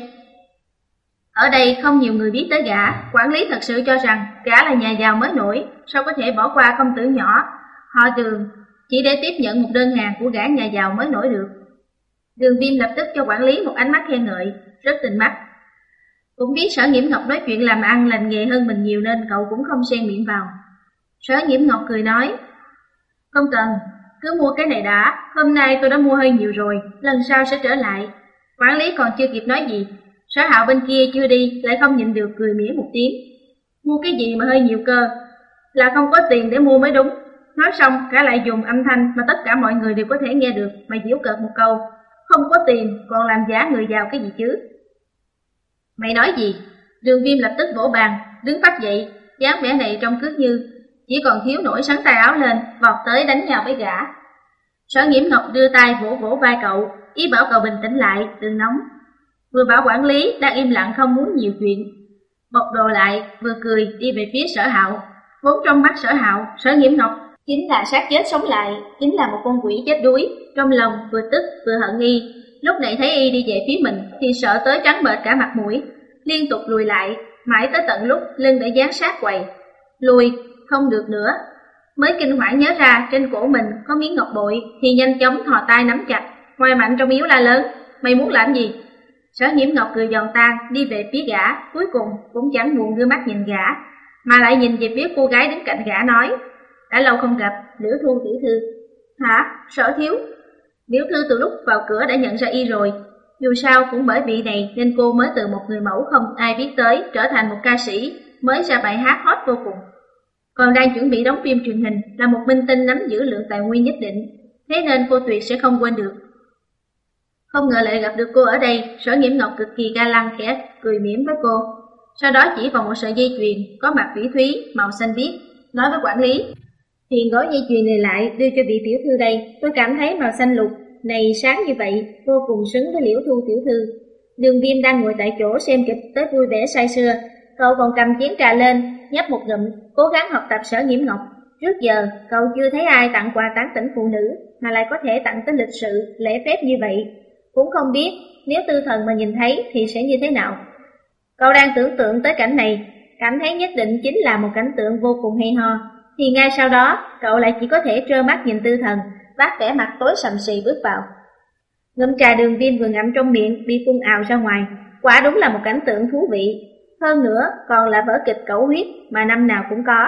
Ở đây không nhiều người biết tới gã, quản lý thật sự cho rằng gã là nhà giàu mới nổi, sao có thể bỏ qua công tử nhỏ họ Đường chỉ để tiếp nhận một đơn hàng của gã nhà giàu mới nổi được. Đường Viêm lập tức cho quản lý một ánh mắt khen ngợi, rất tình mắt. Cũng biết Sở Nghiễm Ngọc nói chuyện làm ăn lành nghề hơn mình nhiều nên cậu cũng không xen miệng vào. Sở Nghiễm Ngọc cười nói, không cần, cứ mua cái này đã, hôm nay tôi đã mua hơi nhiều rồi, lần sau sẽ trở lại. Quản lý còn chưa kịp nói gì, Sở Hạo bên kia chưa đi lại không nhịn được cười mỉa một tiếng. Mua cái gì mà hơi nhiều cơ, là không có tiền để mua mới đúng. Nói xong cả lại dùng âm thanh mà tất cả mọi người đều có thể nghe được mà giễu cợt một câu, không có tiền còn làm giả người giàu cái gì chứ? Mày nói gì? Đường Viêm lập tức vỗ bàn, đứng phát dậy, dáng vẻ này trông cứ như chỉ còn thiếu nổi sắn tay áo lên, vọt tới đánh nhau với gã. Sở Nghiễm Ngọc đưa tay vỗ vỗ vai cậu, ý bảo cậu bình tĩnh lại, đừng nóng. Vừa bảo quản lý đang im lặng không muốn nhiều chuyện, bọc đồ lại, vừa cười đi về phía Sở Hạo. Vốn trong mắt Sở Hạo, Sở Nghiễm Ngọc chính là xác chết sống lại, chính là một con quỷ chết đuối, trong lòng vừa tức vừa hận y. Lúc này thấy y đi về phía mình thì sợ tới trắng bệch cả mặt mũi, liên tục lùi lại, mãi tới tận lúc lưng đã dán sát quầy. Lùi, không được nữa. Mới kinh hoảng nhớ ra trên cổ mình có miếng ngọc bội thì nhanh chóng thò tay nắm chặt, ngoài mạnh trong yếu la lớn, mày muốn làm gì? Sở Nghiễm Ngọc cười giòn tan đi về phía gã, cuối cùng cũng chẳng buồn đưa mắt nhìn gã, mà lại nhìn về phía cô gái đứng cạnh gã nói, đã lâu không gặp, Liễu Thu tiểu thư. Hả? Sở thiếu? Liễu Thư từ lúc vào cửa đã nhận ra y rồi, dù sao cũng bởi vị này nên cô mới từ một người mẫu không ai biết tới trở thành một ca sĩ mới ra bài hát hot vô cùng. Còn đang chuẩn bị đóng phim truyền hình, là một minh tinh nắm giữ lượng tài nguyên nhất định, thế nên cô tuyệt sẽ không quên được. Không ngờ lại gặp được cô ở đây. Sở Nghiễm Ngọc cực kỳ ga lăng khẽ cười mỉm với cô, sau đó chỉ vào một sợi dây chuyền có mặt phỉ thúy màu xanh biếc, nói với quản lý, hiện gói dây chuyền này lại đưa cho vị tiểu thư đây, tôi cảm thấy màu xanh lục này sáng như vậy vô cùng xứng với Liễu Thu tiểu thư. Đường Viêm đang ngồi tại chỗ xem kịch tới vui vẻ say sưa, cậu còn cầm chén trà lên nhấp một ngụm, cố gắng học tập Sở Nghiễm Ngọc. Trước giờ cậu chưa thấy ai tặng quà tán tỉnh phụ nữ mà lại có thể tặng tới lịch sự lễ phép như vậy, cũng không biết nếu tư thần mà nhìn thấy thì sẽ như thế nào. Cậu đang tưởng tượng tới cảnh này, cảm thấy nhất định chính là một cảnh tượng vô cùng hay ho, thì ngay sau đó cậu lại chỉ có thể trơ mắt nhìn tư thần vác vẻ mặt tối sầm sì bước vào. Ngụm trà Đường Viêm vừa ngậm trong miệng bị phun ào ra ngoài, quả đúng là một cảnh tượng thú vị, hơn nữa còn là vở kịch cẩu huyết mà năm nào cũng có.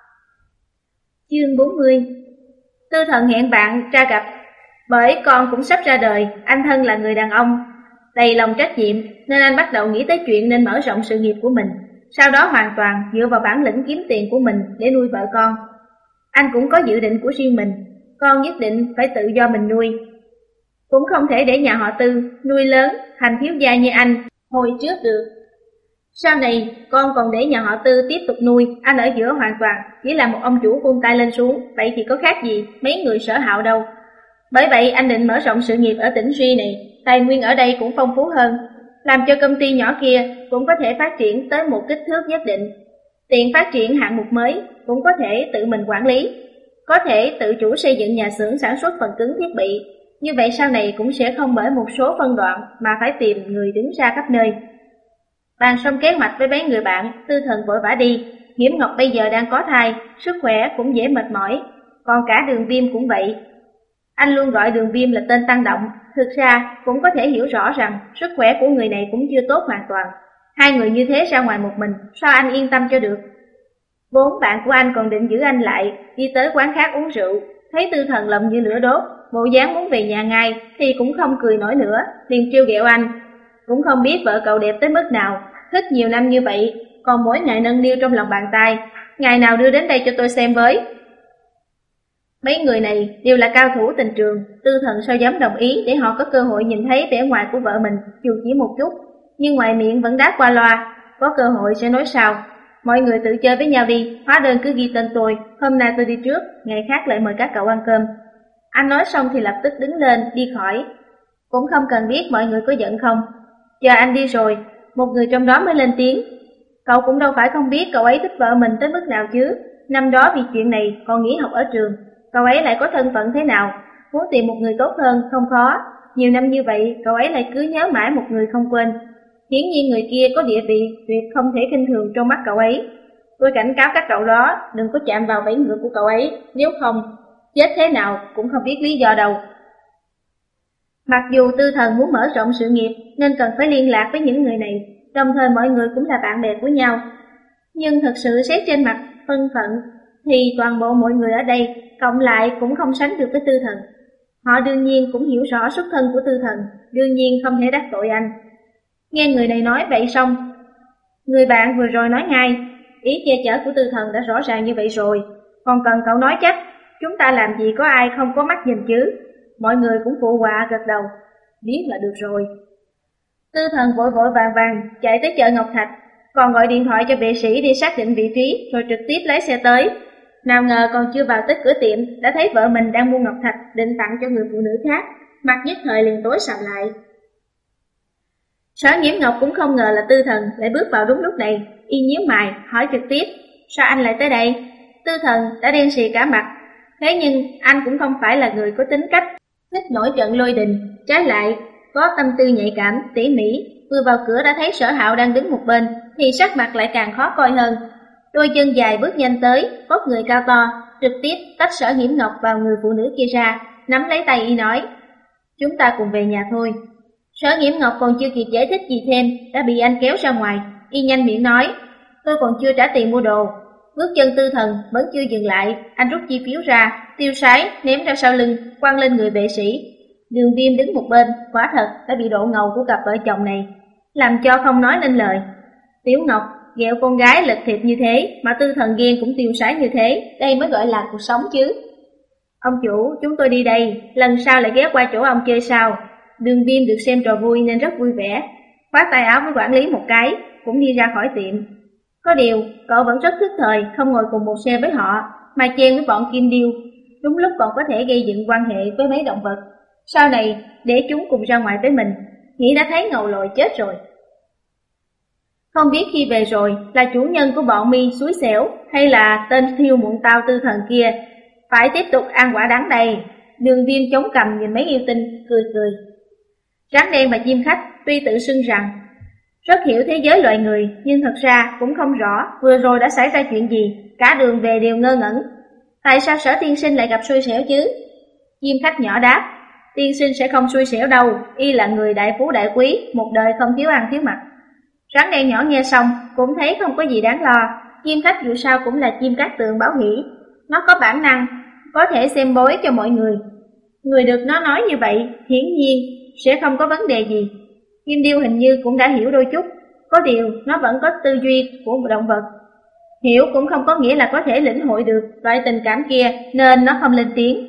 Chương bốn mươi. Tư thần hẹn bạn ra gặp, bởi con cũng sắp ra đời, anh thân là người đàn ông đầy lòng trách nhiệm nên anh bắt đầu nghĩ tới chuyện nên mở rộng sự nghiệp của mình, sau đó hoàn toàn dựa vào bản lĩnh kiếm tiền của mình để nuôi vợ con. Anh cũng có dự định của riêng mình, con nhất định phải tự do mình nuôi, cũng không thể để nhà họ Tư nuôi lớn thành thiếu gia như anh hồi trước được. Sau này con còn để nhà họ Tư tiếp tục nuôi, anh ở giữa hoàn toàn chỉ là một ông chủ vung tay lên xuống, vậy thì có khác gì mấy người Sở Hạo đâu. Bởi vậy anh định mở rộng sự nghiệp ở tỉnh Ri này, tài nguyên ở đây cũng phong phú hơn. làm cho công ty nhỏ kia cũng có thể phát triển tới một kích thước nhất định, tiện phát triển hạng mục mới, cũng có thể tự mình quản lý, có thể tự chủ xây dựng nhà xưởng sản xuất phần cứng thiết bị. Như vậy sau này cũng sẽ không bởi một số phân đoạn mà phải tìm người đứng ra khắp nơi. Bàn xong kế hoạch với mấy người bạn, Tư Thần vội vã đi. Nghiễm Ngọc bây giờ đang có thai, sức khỏe cũng dễ mệt mỏi, còn cả Đường Viêm cũng vậy. Anh luôn gọi Đường Viêm là tên tăng động, thực ra cũng có thể hiểu rõ rằng sức khỏe của người này cũng chưa tốt hoàn toàn. Hai người như thế ra ngoài một mình, sao anh yên tâm cho được? Vốn bạn của anh còn định giữ anh lại, đi tới quán khác uống rượu, thấy Tư Thần lòng như lửa đốt, bộ dáng muốn về nhà ngay thì cũng không cười nổi nữa, liền trêu ghẹo anh. Cũng không biết vợ cậu đẹp tới mức nào, thích nhiều năm như vậy, còn mỗi ngày nâng niu trong lòng bàn tay, ngày nào đưa đến đây cho tôi xem với. Mấy người này đều là cao thủ tình trường, Tư Thần sao dám đồng ý để họ có cơ hội nhìn thấy vẻ ngoài của vợ mình dù chỉ một chút, nhưng ngoài miệng vẫn đáp qua loa, có cơ hội sẽ nói sao. Mọi người tự chơi với nhau đi, hóa đơn cứ ghi tên tôi, hôm nay tôi đi trước, ngày khác lại mời các cậu ăn cơm. Anh nói xong thì lập tức đứng lên, đi khỏi. Cũng không cần biết mọi người có giận không. Chờ anh đi rồi, một người trong đó mới lên tiếng. Cậu cũng đâu phải không biết cậu ấy thích vợ mình tới mức nào chứ. Năm đó vì chuyện này còn nghỉ học ở trường, cậu ấy lại có thân phận thế nào, muốn tìm một người tốt hơn không khó. Nhiều năm như vậy, cậu ấy lại cứ nhớ mãi một người không quên. Hiển nhiên người kia có địa vị tuyệt không thể khinh thường trong mắt cậu ấy. Tôi cảnh cáo các cậu đó đừng có chạm vào bẫy ngựa của cậu ấy, nếu không, chết thế nào cũng không biết lý do đâu. Mặc dù Tư Thần muốn mở rộng sự nghiệp nên cần phải liên lạc với những người này, đồng thời mọi người cũng là bạn bè của nhau. Nhưng thật sự xét trên mặt thân phận thì toàn bộ mọi người ở đây cộng lại cũng không sánh được với Tư Thần. Họ đương nhiên cũng hiểu rõ xuất thân của Tư Thần, đương nhiên không thể đắc tội anh. Nghe người này nói vậy xong, người bạn vừa rồi nói ngay, ý che chở của Tư Thần đã rõ ràng như vậy rồi, còn cần cậu nói chắc, chúng ta làm gì có ai không có mắt nhìn chứ. Mọi người cũng phụ họa gật đầu, biết là được rồi. Tư Thần vội vội vàng vàng chạy tới chợ Ngọc Thạch, còn gọi điện thoại cho vệ sĩ đi xác định vị trí rồi trực tiếp lái xe tới. Nào ngờ còn chưa vào tới cửa tiệm đã thấy vợ mình đang mua ngọc thạch định tặng cho người phụ nữ khác, mặt nhất thời liền tối sầm lại. Sở Nhiễm Ngọc cũng không ngờ là Tư Thần lại bước vào đúng lúc này, y nhíu mày hỏi trực tiếp, sao anh lại tới đây? Tư Thần đã đen xì cả mặt, thế nhưng anh cũng không phải là người có tính cách thích nổi trận lôi đình, trái lại có tâm tư nhạy cảm, tỉ mỉ. Vừa vào cửa đã thấy Sở Hạo đang đứng một bên thì sắc mặt lại càng khó coi hơn. Đôi chân dài bước nhanh tới, vóc người cao to, trực tiếp tách Sở Nhiễm Ngọc vào người phụ nữ kia ra, nắm lấy tay y nói, chúng ta cùng về nhà thôi. Sở Nhiễm Ngọc còn chưa kịp giải thích gì thêm, đã bị anh kéo ra ngoài, y nhanh miệng nói, tôi còn chưa trả tiền mua đồ. Bước chân Tư Thần vẫn chưa dừng lại, anh rút chi phiếu ra, tiêu sái, ném ra sau lưng, quăng lên người vệ sĩ. Đường Viêm đứng một bên, quả thật đã bị độ ngầu của cặp vợ chồng này làm cho không nói nên lời. Tiểu Ngọc ghẹo con gái lịch thiệp như thế mà Tư Thần ghen cũng tiêu sái như thế, đây mới gọi là cuộc sống chứ. Ông chủ, chúng tôi đi đây, lần sau lại ghé qua chỗ ông chơi sao? Đường Viêm được xem trò vui nên rất vui vẻ, khoác tay áo với quản lý một cái, cũng đi ra khỏi tiệm. Có điều, cậu vẫn rất thức thời, không ngồi cùng một xe với họ, mà chen với bọn Kim Điêu, đúng lúc còn có thể gây dựng quan hệ với mấy động vật. Sau này, để chúng cùng ra ngoài với mình, nghĩ đã thấy ngầu lồi chết rồi. Không biết khi về rồi là chủ nhân của bọn mi suối xẻo hay là tên thiêu muộn tao Tư Thần kia phải tiếp tục ăn quả đắng đây. Đường Viêm chống cằm nhìn mấy yêu tinh, cười cười. Rắn đen và chim khách tuy tự xưng rằng rất hiểu thế giới loài người, nhưng thật ra cũng không rõ vừa rồi đã xảy ra chuyện gì, cả đường về đều ngơ ngẩn. Tại sao Sở tiên sinh lại gặp xui xẻo chứ? Chim khách nhỏ đáp, tiên sinh sẽ không xui xẻo đâu, y là người đại phú đại quý, một đời không thiếu ăn thiếu mặc. Rắn đen nhỏ nghe xong cũng thấy không có gì đáng lo, chim khách dù sao cũng là chim cát tường báo hỷ, nó có bản năng có thể xem bói cho mọi người. Người được nó nói như vậy hiển nhiên sẽ không có vấn đề gì. Kim Điêu hình như cũng đã hiểu đôi chút, có điều nó vẫn có tư duy của một động vật. Hiểu cũng không có nghĩa là có thể lĩnh hội được loại tình cảm kia, nên nó không lên tiếng.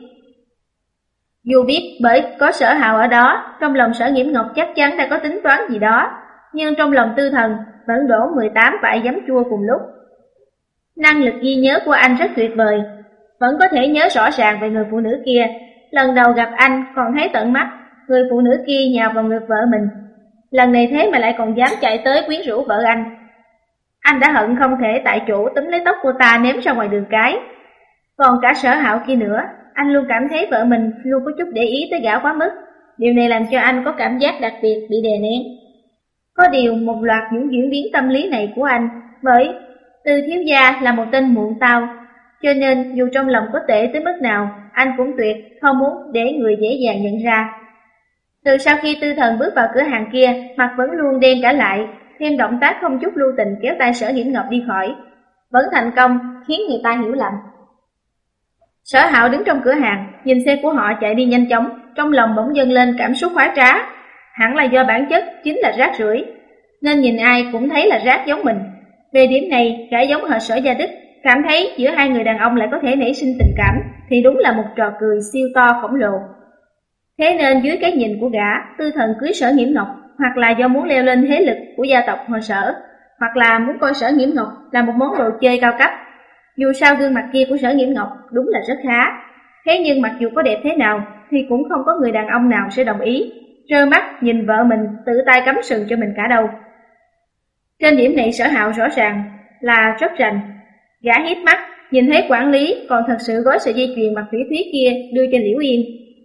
Dù biết bởi có Sở Hạo ở đó, trong lòng Sở Nhiễm Ngọc chắc chắn đã có tính toán gì đó, nhưng trong lòng Tư Thần vẫn đổ mười tám vại giấm chua cùng lúc. Năng lực ghi nhớ của anh rất tuyệt vời, vẫn có thể nhớ rõ ràng về người phụ nữ kia. Lần đầu gặp anh còn thấy tận mắt người phụ nữ kia nhào vào ngực vợ mình. lần này thế mà lại còn dám chạy tới quyến rũ vợ anh. Anh đã hận không thể tại chỗ túm lấy tóc cô ta ném ra ngoài đường cái. Còn cả Sở Hạo kia nữa, anh luôn cảm thấy vợ mình luôn có chút để ý tới gã quá mức. Điều này làm cho anh có cảm giác đặc biệt bị đè nén. Có điều một loạt những diễn biến tâm lý này của anh, bởi Từ thiếu gia là một tên muộn tao, cho nên dù trong lòng có tệ tới mức nào, anh cũng tuyệt không muốn để người dễ dàng nhận ra. Từ sau khi Tư Thần bước vào cửa hàng kia, mặt vẫn luôn đen cả lại, thêm động tác không chút lưu tình kéo tay Sở Nghiễm Ngọc đi khỏi, vẫn thành công khiến người ta hiểu lầm. Sở Hạo đứng trong cửa hàng, nhìn xe của họ chạy đi nhanh chóng, trong lòng bỗng dâng lên cảm xúc khoái trá. Hẳn là do bản chất chính là rác rưởi, nên nhìn ai cũng thấy là rác giống mình. Về điểm này, gã giống hệt Sở Gia Đức, cảm thấy giữa hai người đàn ông lại có thể nảy sinh tình cảm, thì đúng là một trò cười siêu to khổng lồ. Thế nên dưới cái nhìn của gã, Tư Thần cưới Sở Nghiễm Ngọc, hoặc là do muốn leo lên thế lực của gia tộc họ Sở, hoặc là muốn coi Sở Nghiễm Ngọc là một món đồ chơi cao cấp. Dù sao gương mặt kia của Sở Nghiễm Ngọc đúng là rất khá, thế nhưng mặc dù có đẹp thế nào thì cũng không có người đàn ông nào sẽ đồng ý trơ mắt nhìn vợ mình tự tay cắm sừng cho mình cả đâu. Trên điểm này Sở Hạo rõ ràng là rất rành. Gã híp mắt, nhìn thấy quản lý còn thật sự gói sợi dây chuyền mặt phỉ thúy kia đưa cho Liễu Yên.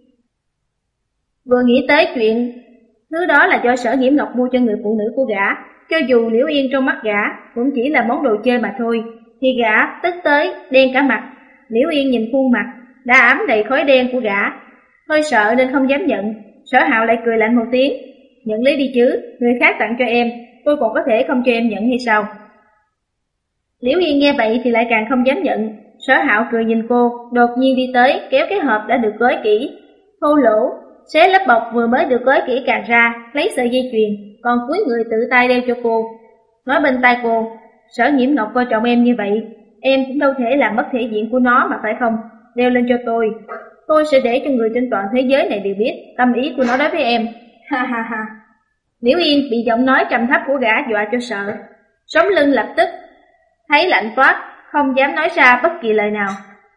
Vừa nghĩ tới chuyện thứ đó là do Sở Nghiễm Ngọc mua cho người phụ nữ của gã, cho dù Liễu Yên trong mắt gã cũng chỉ là món đồ chơi mà thôi, thì gã tức tới đen cả mặt. Liễu Yên nhìn khuôn mặt đã ám đầy khói đen của gã, hơi sợ nên không dám nhận. Sở Hạo lại cười lạnh một tiếng, nhận lấy đi chứ, người khác tặng cho em, tôi còn có thể không cho em nhận hay sao? Liễu Yên nghe vậy thì lại càng không dám nhận. Sở Hạo cười nhìn cô, đột nhiên đi tới kéo cái hộp đã được gói kỹ, thô lỗ xé lớp bọc vừa mới được gói kỹ càng ra, lấy sợi dây chuyền, còn cúi người tự tay đeo cho cô. Nói bên tai cô, Sở Nghiễm Ngọc coi trọng em như vậy, em cũng đâu thể làm mất thể diện của nó mà phải không? Đeo lên cho tôi, tôi sẽ để cho người trên toàn thế giới này đều biết tâm ý của nó đối với em. Ha ha ha. Liễu Yên bị giọng nói trầm thấp của gã dọa cho sợ, sống lưng lập tức thấy lạnh toát, không dám nói ra bất kỳ lời nào.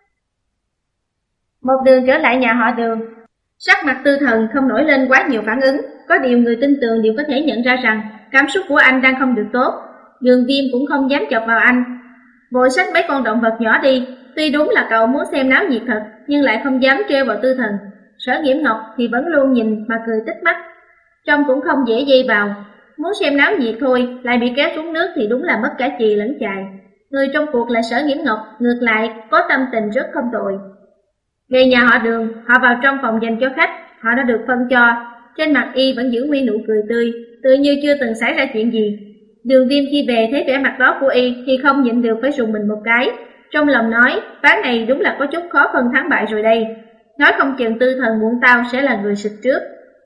Một đường trở lại nhà họ Đường, sắc mặt Tư Thần không nổi lên quá nhiều phản ứng, có điều người tin tưởng đều có thể nhận ra rằng cảm xúc của anh đang không được tốt. Đường Viêm cũng không dám chọc vào anh, vội xách mấy con động vật nhỏ đi. Tuy đúng là cậu muốn xem náo nhiệt thật, nhưng lại không dám trêu vào Tư Thần. Sở Nghiễm Ngọc thì vẫn luôn nhìn mà cười tích mắt, trông cũng không dễ dây vào. Muốn xem náo nhiệt thôi, lại bị kéo xuống nước thì đúng là mất cả chì lẫn chài. Người trong cuộc là Sở Nghiễm Ngọc, ngược lại có tâm tình rất không tồi. Về nhà họ Đường, họ vào trong phòng dành cho khách, họ đã được phân cho. Trên mặt y vẫn giữ nguyên nụ cười tươi, tự như chưa từng xảy ra chuyện gì. Đường Viêm khi về thấy vẻ mặt đó của y thì không nhịn được phải rùng mình một cái. Trong lòng nói, ván này đúng là có chút khó phân thắng bại rồi đây. Nói không chừng Tư Thần muộn tao sẽ là người xịt trước.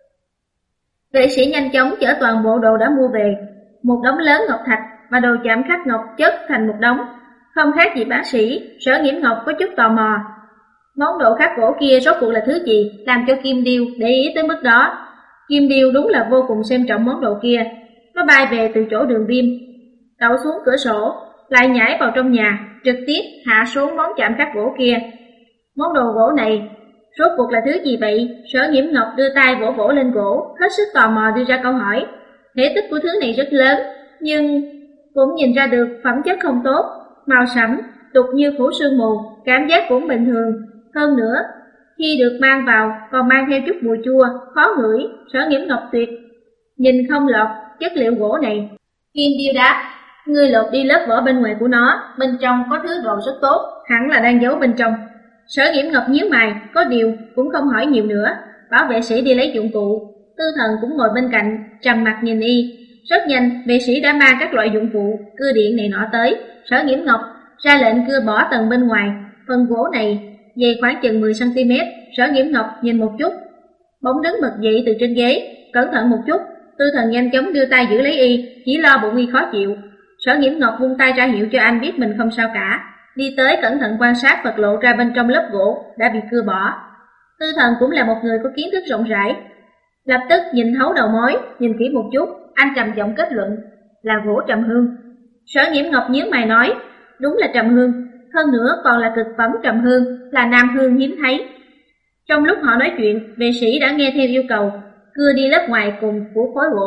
Vệ sĩ nhanh chóng chở toàn bộ đồ đã mua về, một đống lớn ngọc thạch và đồ chạm khắc ngọc chất thành một đống, không khác gì bác sĩ. Sở Nghiễm Ngọc có chút tò mò, món đồ khắc gỗ kia rốt cuộc là thứ gì làm cho Kim Điêu để ý tới mức đó. Kim Điêu đúng là vô cùng xem trọng món đồ kia. Nó bay về từ chỗ Đường Viêm, đậu xuống cửa sổ, lại nhảy vào trong nhà, trực tiếp hạ xuống món chạm khắc gỗ kia. Món đồ gỗ này rốt cuộc là thứ gì vậy? Sở Nghiễm Ngọc đưa tay vỗ vỗ lên gỗ, hết sức tò mò đưa ra câu hỏi. Thể tích của thứ này rất lớn, nhưng cũng nhìn ra được phẩm chất không tốt, màu sẫm, đục như phủ sương mù, cảm giác cũng bình thường. Hơn nữa, khi được mang vào còn mang theo chút mùi chua, khó ngửi. Sở Nghiễm Ngọc tuyệt nhìn không lọt chất liệu gỗ này. Kim Điêu đáp, ngươi lột đi lớp vỏ bên ngoài của nó, bên trong có thứ đồ rất tốt, hẳn là đang giấu bên trong. Sở Nghiễm Ngọc nhíu mày, có điều cũng không hỏi nhiều nữa, bảo vệ sĩ đi lấy dụng cụ. Tư Thần cũng ngồi bên cạnh, trầm mặt nhìn y. Rất nhanh, vệ sĩ đã mang các loại dụng cụ, cưa điện này nọ tới. Sở Nghiễm Ngọc ra lệnh cưa bỏ tầng bên ngoài, phần gỗ này dày khoảng chừng mười xăng ti mét. Sở Nghiễm Ngọc nhìn một chút, bỗng đứng bật dậy từ trên ghế, cẩn thận một chút. Tư Thần nhanh chóng đưa tay giữ lấy y, chỉ lo bụng y khó chịu. Sở Nghiễm Ngọc vung tay ra hiệu cho anh biết mình không sao cả, đi tới cẩn thận quan sát vật lộ ra bên trong lớp gỗ đã bị cưa bỏ. Tư Thần cũng là một người có kiến thức rộng rãi, lập tức nhìn thấu đầu mối, nhìn kỹ một chút, anh trầm giọng kết luận là gỗ trầm hương. Sở Nghiễm Ngọc nhíu mày nói, đúng là trầm hương, hơn nữa còn là cực phẩm trầm hương, là nam hương hiếm thấy. Trong lúc họ nói chuyện, vệ sĩ đã nghe theo yêu cầu, cưa đi lớp ngoài cùng của khối gỗ.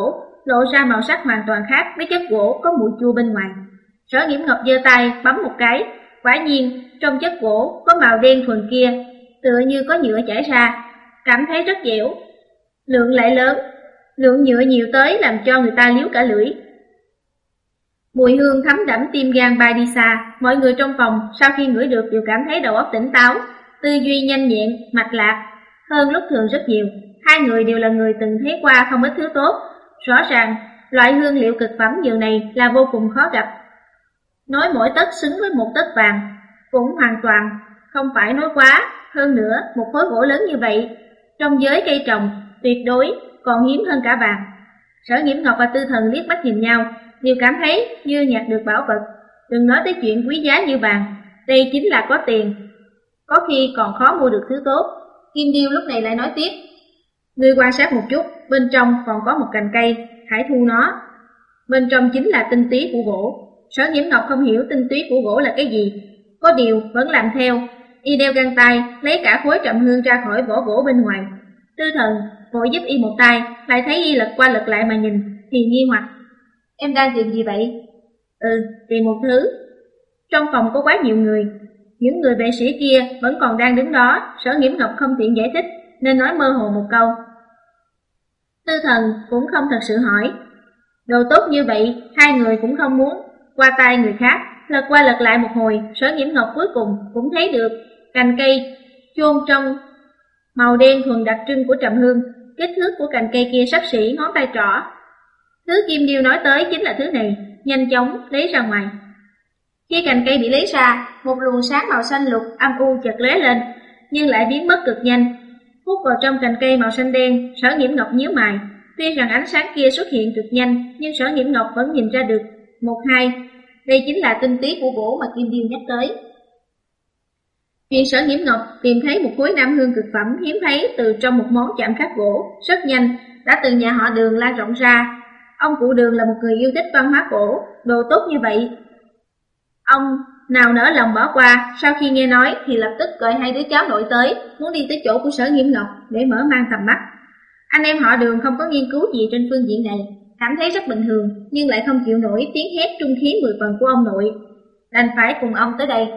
lộ ra màu sắc hoàn toàn khác với chất gỗ có mùi chua bên ngoài. Sở Nghiễm Ngọc giơ tay bấm một cái, quả nhiên trong chất gỗ có màu đen thuần kia, tựa như có nhựa chảy ra, cảm thấy rất dẻo. Lượng lại lớn, lượng nhựa nhiều tới làm cho người ta liếu cả lưỡi. Mùi hương thấm đẫm tim gan bay đi xa, mọi người trong phòng sau khi ngửi được đều cảm thấy đầu óc tỉnh táo, tư duy nhanh nhẹn, mạch lạc hơn lúc thường rất nhiều. Hai người đều là người từng thấy qua không ít thứ tốt, rõ ràng loại hương liệu cực phẩm dường này là vô cùng khó gặp. Nói mỗi tấc xứng với một tấc vàng cũng hoàn toàn không phải nói quá. Hơn nữa, một khối gỗ lớn như vậy trong giới cây trồng tuyệt đối còn hiếm hơn cả vàng. Sở Nghiễm Ngọc và Tư Thần liếc mắt nhìn nhau, đều cảm thấy như nhặt được bảo vật. Đừng nói tới chuyện quý giá như vàng, đây chính là có tiền, có khi còn khó mua được thứ tốt. Kim Điêu lúc này lại nói tiếp, ngươi quan sát một chút, bên trong còn có một cành cây, hãy thu nó. Bên trong chính là tinh túy của gỗ. Sở Nghiễm Ngọc không hiểu tinh túy của gỗ là cái gì, có điều vẫn làm theo. Y đeo găng tay, lấy cả khối trầm hương ra khỏi vỏ gỗ bên ngoài. Tư Thần vội giúp y một tay, lại thấy y lật qua lật lại mà nhìn, thì nghi hoặc. Em đang tìm gì vậy? Ừ, tìm một thứ. Trong phòng có quá nhiều người, những người vệ sĩ kia vẫn còn đang đứng đó. Sở Nghiễm Ngọc không tiện giải thích nên nói mơ hồ một câu. Tư Thần cũng không thật sự hỏi. Đồ tốt như vậy, hai người cũng không muốn qua tay người khác. Lật qua lật lại một hồi, Sở Nghiễm Ngọc cuối cùng cũng thấy được cành cây chôn trong màu đen thuần đặc trưng của trầm hương. Kích thước của cành cây kia xấp xỉ ngón tay trỏ. Thứ Kim Điêu nói tới chính là thứ này, nhanh chóng lấy ra ngoài. Khi cành cây bị lấy ra, một luồng sáng màu xanh lục âm u chợt lóe lên, nhưng lại biến mất cực nhanh. Hút vào trong cành cây màu xanh đen, Sở Nghiễm Ngọc nhíu mày. Tuy rằng ánh sáng kia xuất hiện cực nhanh, nhưng Sở Nghiễm Ngọc vẫn nhìn ra được một hai. Đây chính là tinh túy của gỗ mà Kim Điêu nhắc tới. Chuyện Sở Nghiễm Ngọc tìm thấy một khối nam hương cực phẩm hiếm thấy từ trong một món chạm khắc gỗ, rất nhanh đã từ nhà họ Đường lan rộng ra. Ông cụ Đường là một người yêu thích văn hóa cổ, đồ tốt như vậy ông nào nỡ lòng bỏ qua. Sau khi nghe nói thì lập tức gọi hai đứa cháu nội tới, muốn đi tới chỗ của Sở Nghiễm Ngọc để mở mang tầm mắt. Anh em họ Đường không có nghiên cứu gì trên phương diện này, cảm thấy rất bình thường, nhưng lại không chịu nổi tiếng hét trung khí mười phần của ông nội, đành phải cùng ông tới đây.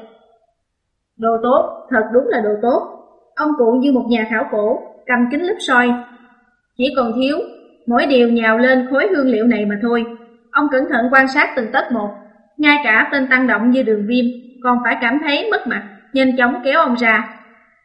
Đồ tốt, thật đúng là đồ tốt. Ông cụ như một nhà khảo cổ, cầm kính lúp soi. Chỉ còn thiếu mỗi điều nhào lên khối hương liệu này mà thôi. Ông cẩn thận quan sát từng tấc một, ngay cả tên tăng động như Đường Viêm còn phải cảm thấy mất mặt, nhanh chóng kéo ông ra.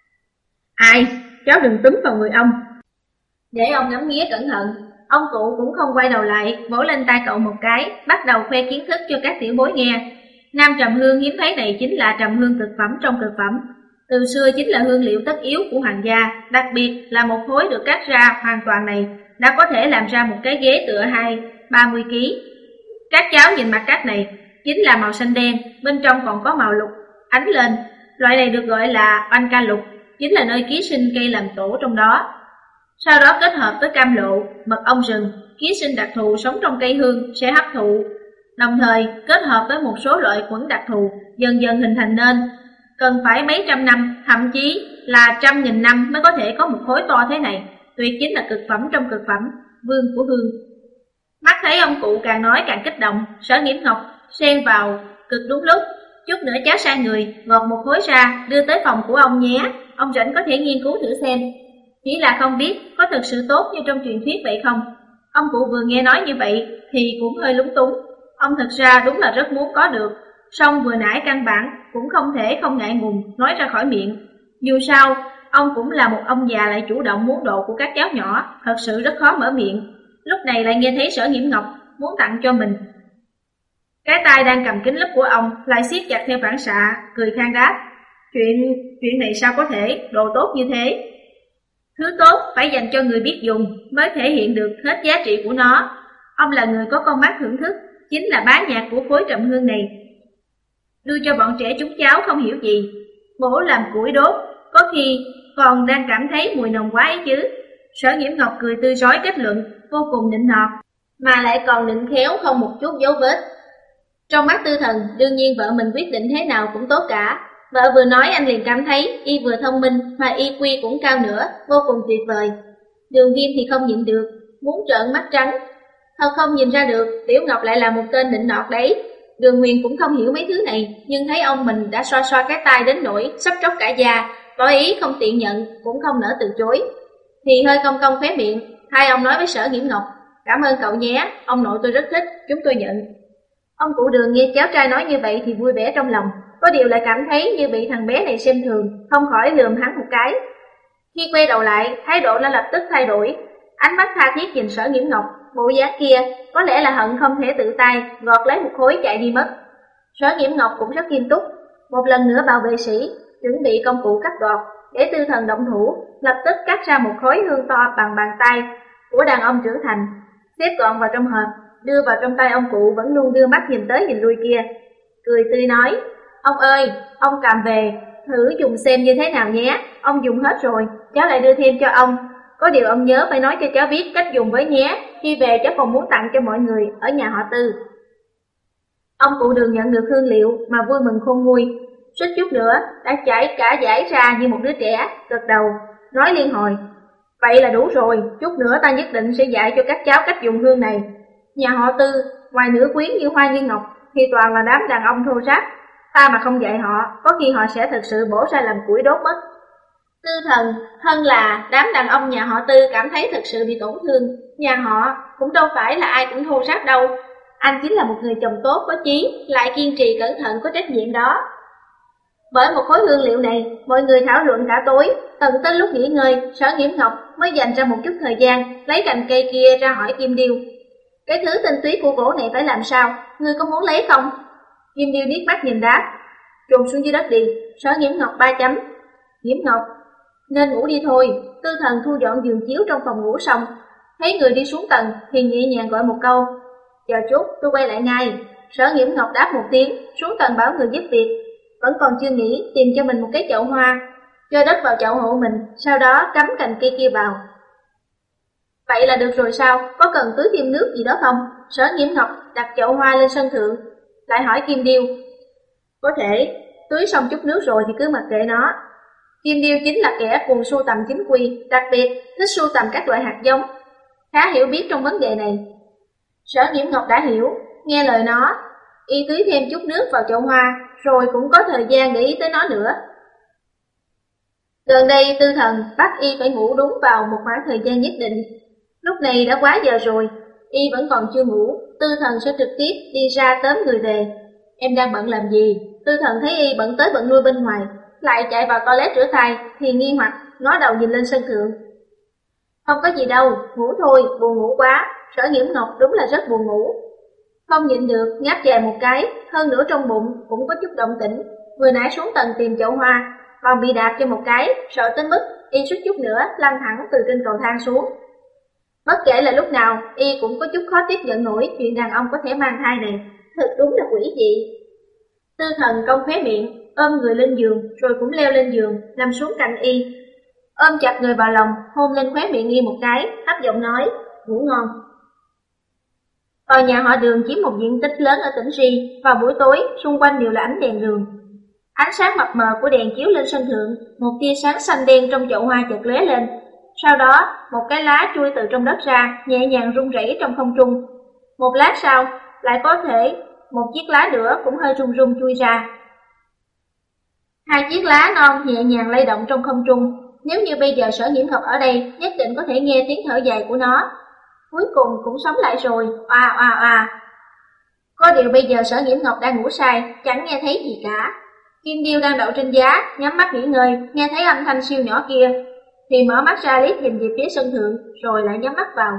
Ai, cháu đừng túm vào người ông. Để ông ngắm nghía cẩn thận. Ông cụ cũng không quay đầu lại, vỗ lên tay cậu một cái, bắt đầu khoe kiến thức cho các tiểu bối nghe. Nam trầm hương hiếm thấy này chính là trầm hương cực phẩm trong cực phẩm, từ xưa chính là hương liệu tất yếu của hoàng gia, đặc biệt là một khối được cắt ra hoàn toàn này đã có thể làm ra một cái ghế tựa hai ba mươi ki lô gam. Các cháu nhìn mặt cắt này, chính là màu xanh đen, bên trong còn có màu lục ánh lên. Loại này được gọi là oanh ca lục, chính là nơi ký sinh cây làm tổ trong đó. Sau đó kết hợp với cam lộ, mật ong rừng, ký sinh đặc thù sống trong cây hương sẽ hấp thụ, đồng thời kết hợp với một số loại khuẩn đặc thù, dần dần hình thành nên. Cần phải mấy trăm năm, thậm chí là trăm nghìn năm mới có thể có một khối to thế này, tuyệt chính là cực phẩm trong cực phẩm, vương của hương. Mắt thấy ông cụ càng nói càng kích động, Sở Nghiễm Ngọc xen vào cực đúng lúc. Chút nữa cháu sang người, gọt một khối ra, đưa tới phòng của ông nhé, ông rảnh có thể nghiên cứu thử xem. Chỉ là không biết có thực sự tốt như trong truyền thuyết vậy không? Ông cụ vừa nghe nói như vậy thì cũng hơi lúng túng. Ông thật ra đúng là rất muốn có được, song vừa nãy căn bản cũng không thể không ngại ngùng nói ra khỏi miệng. Dù sao, ông cũng là một ông già lại chủ động muốn độ của các cháu nhỏ, thật sự rất khó mở miệng. Lúc này lại nghe thấy Sở Nghiễm Ngọc muốn tặng cho mình. Cái tay đang cầm kính lúp của ông lại siết chặt theo phản xạ, cười khan đáp. Chuyện, chuyện này sao có thể, đồ tốt như thế. Thứ tốt phải dành cho người biết dùng mới thể hiện được hết giá trị của nó. Ông là người có con mắt thưởng thức, chính là bá nhạc của khối trầm hương này. Đưa cho bọn trẻ chúng cháu không hiểu gì, bổ làm củi đốt, có khi còn đang cảm thấy mùi nồng quá ấy chứ. Sở Nghiễm Ngọc cười tươi rói kết luận, vô cùng nịnh nọt, mà lại còn nịnh khéo không một chút dấu vết. Trong mắt Tư Thần, đương nhiên vợ mình quyết định thế nào cũng tốt cả. Vợ vừa nói anh liền cảm thấy y vừa thông minh mà y quy cũng cao nữa, vô cùng tuyệt vời. Đường Viêm thì không nhịn được, muốn trợn mắt trắng. Thật không nhìn ra được, Tiểu Ngọc lại là một tên nịnh nọt đấy. Đường Huyền cũng không hiểu mấy thứ này, nhưng thấy ông mình đã xoa xoa cái tai đến nỗi sắp tróc cả da, tỏ ý không tiện nhận, cũng không nỡ từ chối. Thì hơi cong cong khóe miệng, hai ông nói với Sở Nghiễm Ngọc, cảm ơn cậu nhé, ông nội tôi rất thích, chúng tôi nhận. Ông cụ Đường nghe cháu trai nói như vậy thì vui vẻ trong lòng, có điều lại cảm thấy như bị thằng bé này xem thường, không khỏi lườm hắn một cái. Khi quay đầu lại, thái độ nó lập tức thay đổi, ánh mắt tha thiết nhìn Sở Nghiễm Ngọc, bộ dáng kia có lẽ là hận không thể tự tay gọt lấy một khối chạy đi mất. Sở Nghiễm Ngọc cũng rất nghiêm túc, một lần nữa bảo vệ sĩ chuẩn bị công cụ cắt gọt để Tư Thần động thủ, lập tức cắt ra một khối hương to bằng bàn tay của đàn ông trưởng thành, xếp gọn vào trong hộp, đưa vào trong tay ông cụ vẫn luôn đưa mắt nhìn tới nhìn lui kia, cười tươi nói: ông ơi, ông cầm về, thử dùng xem như thế nào nhé, ông dùng hết rồi, cháu lại đưa thêm cho ông. Có điều ông nhớ phải nói cho cháu biết cách dùng với nhé, khi về cháu còn muốn tặng cho mọi người ở nhà họ Tư. Ông cụ Đường nhận được hương liệu mà vui mừng khôn nguôi, suýt chút nữa đã chảy cả dải ra như một đứa trẻ, gật đầu, nói liên hồi: vậy là đủ rồi, chút nữa ta nhất định sẽ dạy cho các cháu cách dùng hương này. Nhà họ Tư, ngoài nữ quyến như Hoa Như Ngọc thì toàn là đám đàn ông thô ráp, ta mà không dạy họ, có khi họ sẽ thực sự bổ ra làm củi đốt mất. Tư Thần hơn là đám đàn ông nhà họ Tư cảm thấy thực sự bị tổn thương, nhà họ cũng đâu phải là ai cũng thô ráp đâu. Anh chính là một người chồng tốt có chí, lại kiên trì cẩn thận có trách nhiệm đó. Bởi một khối hương liệu này, mọi người thảo luận cả tối, tận tới lúc nghỉ ngơi, Sở Nghiễm Ngọc mới dành ra một chút thời gian, lấy cành cây kia ra hỏi Kim Điêu: cái thứ tinh túy của gỗ này phải làm sao, ngươi có muốn lấy không? Kim Điêu liếc mắt nhìn đáp: trồn xuống dưới đất đi. Sở Nghiễm Ngọc ba chấm. Nghiễm Ngọc, nên ngủ đi thôi. Tư Thần thu dọn giường chiếu trong phòng ngủ xong, thấy người đi xuống tầng thì nhẹ nhàng gọi một câu: chờ chút, tôi quay lại ngay. Sở Nghiễm Ngọc đáp một tiếng, xuống tầng bảo người giúp việc, vẫn còn chưa nghỉ, tìm cho mình một cái chậu hoa, cho đất vào chậu hộ mình, sau đó cắm cành cây kia vào. Vậy là được rồi sao? Có cần tưới thêm nước gì đó không? Sở Nghiễm Ngọc đặt chậu hoa lên sân thượng, lại hỏi Kim Điêu: có thể, tưới xong chút nước rồi thì cứ mặc kệ nó. Kim Điêu chính là kẻ cùng sưu tầm chính quy, đặc biệt thích sưu tầm các loại hạt giống, khá hiểu biết trong vấn đề này. Sở Nghiễm Ngọc đã hiểu, nghe lời nó, y tưới thêm chút nước vào chậu hoa, rồi cũng có thời gian để ý tới nó nữa. Gần đây Tư Thần bắt y phải ngủ đúng vào một khoảng thời gian nhất định. Lúc này đã quá giờ rồi, y vẫn còn chưa ngủ, Tư Thần sẽ trực tiếp đi ra tóm người về. Em đang bận làm gì? Tư Thần thấy y bận tới bận lui bên ngoài, lại chạy vào toilet rửa tay thì nghi hoặc ngó đầu nhìn lên sân thượng. Không có gì đâu, ngủ thôi, buồn ngủ quá. Sở Nghiễm Ngọc đúng là rất buồn ngủ, không nhịn được ngáp dài một cái, hơn nữa trong bụng cũng có chút động tĩnh. Vừa nãy xuống tầng tìm chậu hoa, còn bị đạp cho một cái, sợ tới mức y suýt chút nữa lăn thẳng từ trên cầu thang xuống. Bất kể là lúc nào, y cũng có chút khó tiếp nhận nổi chuyện đàn ông có thể mang thai này, thật đúng là quỷ dị. Tư Thần cong khóe miệng, ôm người lên giường, rồi cũng leo lên giường, nằm xuống cạnh y, ôm chặt người vào lòng, hôn lên khóe miệng y một cái, thấp giọng nói: ngủ ngon. Tòa nhà họ Đường chiếm một diện tích lớn ở tỉnh Ri, vào buổi tối xung quanh đều là ánh đèn đường. Ánh sáng mập mờ của đèn chiếu lên sân thượng, một tia sáng xanh đen trong chậu hoa chợt lóe lên. Sau đó, một cái lá chui từ trong đất ra, nhẹ nhàng rung rẩy trong không trung. Một lát sau, lại có thể một chiếc lá nữa cũng hơi rung rung chui ra. Hai chiếc lá non nhẹ nhàng lay động trong không trung. Nếu như bây giờ Sở Nghiễm Ngọc ở đây, nhất định có thể nghe tiếng thở dài của nó. Cuối cùng cũng sống lại rồi, oa oa oa. Có điều bây giờ Sở Nghiễm Ngọc đang ngủ say, chẳng nghe thấy gì cả. Kim Điêu đang đậu trên giá, nhắm mắt nghỉ ngơi, nghe thấy âm thanh siêu nhỏ kia, thì mở mắt ra liếc nhìn về phía sân thượng, rồi lại nhắm mắt vào.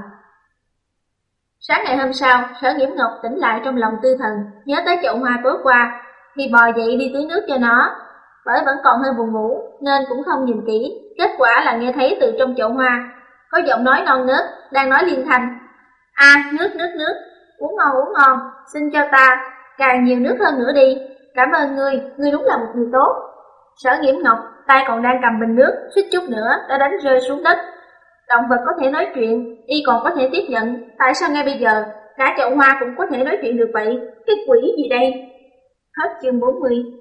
Sáng ngày hôm sau, Sở Nghiễm Ngọc tỉnh lại trong lòng Tư Thần, nhớ tới chậu hoa tối qua, thì bò dậy đi tưới nước cho nó. Bởi vẫn còn hơi buồn ngủ, nên cũng không nhìn kỹ, kết quả là nghe thấy từ trong chậu hoa có giọng nói non nớt, đang nói liên thanh: a à, nước nước nước, uống ngon uống ngon, xin cho ta càng nhiều nước hơn nữa đi, cảm ơn ngươi, ngươi đúng là một người tốt. Sở Nghiễm Ngọc tay còn đang cầm bình nước, suýt chút nữa đã đánh rơi xuống đất. Động vật có thể nói chuyện, y còn có thể tiếp nhận, tại sao ngay bây giờ cả chậu hoa cũng có thể nói chuyện được vậy? Cái quỷ gì đây? Hết chương bốn mươi.